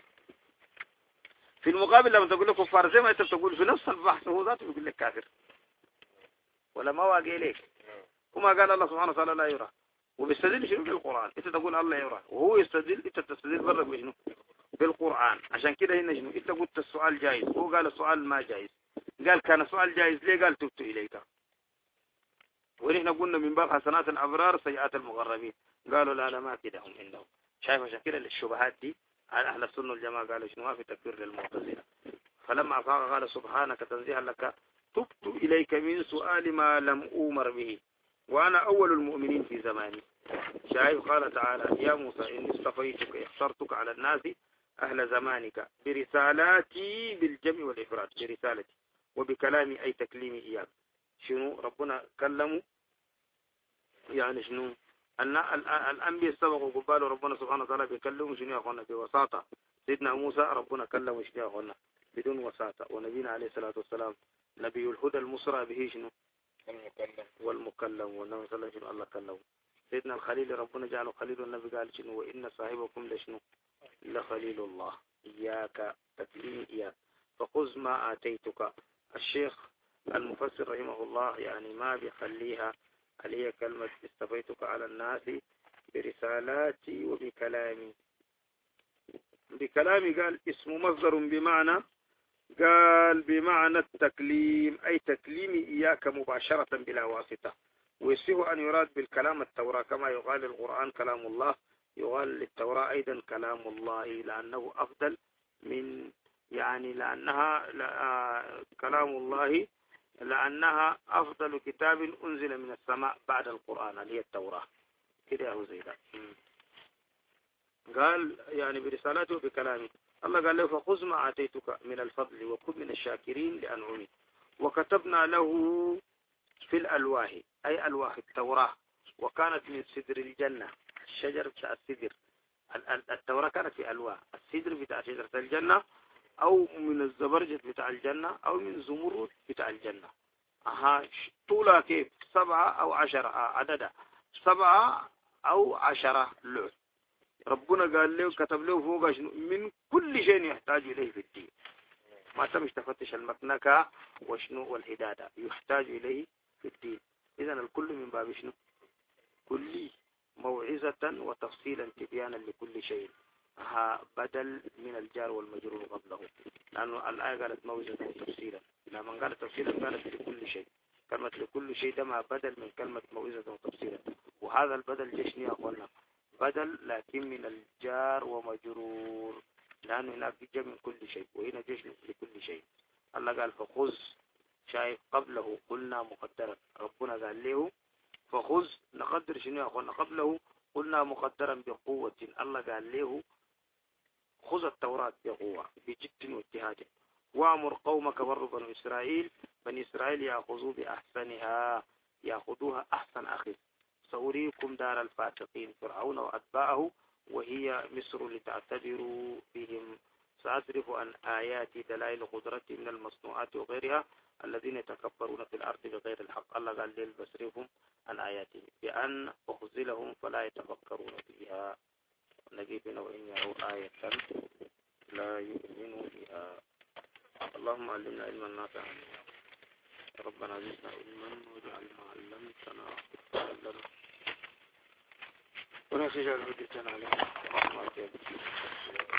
في المقابل لما تقول لك كفار زي ما انت بتقول في نفس البحث هو ذاته بيقول لك كافر ولا ما واقع ليك. وما قال الله سبحانه وتعالى لا يرى، وبيستدل شنو بالقرآن. انت تقول الله يرى وهو يستدل، انت تستدل برك بشنو بالقرآن. عشان كده هنا شنو انت قلت السؤال جائز هو قال السؤال ما جائز. قال كان السؤال جائز ليه؟ قال تبت إليك. ونحن قلنا من باب حسنات الأبرار سيئات المغربين، قالوا لا لا ما كده هم عندهم. شايف؟ عشان كده الشبهات دي على أهل السنة والجماعة قالوا شنو ما في تكفير للمعتزلة. فلما أفاق قال سبحانك تنزيها لك تبت إليك من سؤال ما لم أؤمر به وأنا أول المؤمنين في زماني. شايف؟ قال تعالى يا موسى إني اصطفيتك اخترتك على الناس أهل زمانك برسالاتي بالجمع والإفراد، برسالتي وبكلامي أي تكليمي إياك. شنو ربنا كلموا يعني شنو أن الأنبياء سبقوا قبالوا ربنا سبحانه وتعالى بيكلموا شنو يا أخوانا بوساطة. سيدنا موسى ربنا كلموا شنو يا أخوانا بدون وساطة. ونبينا عليه الصلاة والسلام نبي الهدى المسرى به شنو المكلم والمكلم، والنبي صلى الله عليه وسلم الله كلمه. سيدنا الخليل ربنا جعله خليل، والنبي قال شنو وإن صاحبكم لشنو لخليل الله إياك تكليم إياك فخذ ما آتيتك. الشيخ المفسر رحمه الله يعني ما بيخليها اللي هي كلمة استفيتك على الناس برسالاتي وبكلامي. بكلامي قال اسم مصدر بمعنى، قال بمعنى التكليم أي تكليمي إياك مباشرة بلا واسطة. ويصح أن يراد بالكلام التوراة كما يقال القرآن كلام الله، يقال للتوراة أيضا كلام الله لأنه أفضل من يعني لأنها لا كلام الله لأنها أفضل كتاب أنزل من السماء بعد القرآن اللي هي التوراة كده هو زي ده. قال يعني برسالته وبكلامه. الله قال له فخذ ما آتيتك من الفضل وكن من الشاكرين لأنعمي. وكتبنا له في الألواح أي ألواح التوراة وكانت من سدر الجنة الشجر بتاع السدر. التوراة كانت في ألواح، السدر بتاع شجرة الجنة أو من الزبرجد بتاع الجنة أو من زمرد بتاع الجنة. أها طولها كيف؟ سبعة أو عشرة عددها سبعة أو عشرة لعب. ربنا قال له كتب له فوق من كل شيء يحتاج إليه في الدين. ما تمش تفتش المكنكة وشنو والحدادة يحتاج إليه في الدين. إذن الكل من باب شنو؟ كلي موعظة وتفصيلا تبيانا لكل شيء. ها بدل من الجار والمجرور قبله، لأنه الآية قالت موعظة وتفصيلا، لما قالت تفصيلا قالت لكل شيء. كلمة لكل شيء ده ما بدل من كلمة موعظة وتفصيلا، وهذا البدل جشني يا أخوانا بدل لكن من الجار ومجرور، لأنه هناك جاء من كل شيء وهنا جيش لكل شيء. الله قال فخذ، شايف قبله قلنا مقدرا، ربنا قال له فخذ نقدر شنو يا أخوانا قبله قلنا مقدرا بقوة. الله قال له خذ التوراة بقوة بجد واجتهاد، وامر قومك برضو بني إسرائيل بني إسرائيل يأخذوا بأحسنها، يأخذوها أحسن أخذ. سأريكم دار الفاسقين فرعون وأتباعه وهي مصر لتعتبروا بهم. سأصرف عن آياتي دلائل قدرتي من المصنوعات وغيرها الذين يتكبرون في الأرض بغير الحق. الله قال لي بصرفهم عن آياتي بأن أخزلهم فلا يتفكرون فيها. نجيب وإن يروا آية لا يؤمنوا بها. اللهم علمنا علما نافعا، ربنا زدنا علما واجعل ما علمتنا علما ولا تجعل حجة علينا.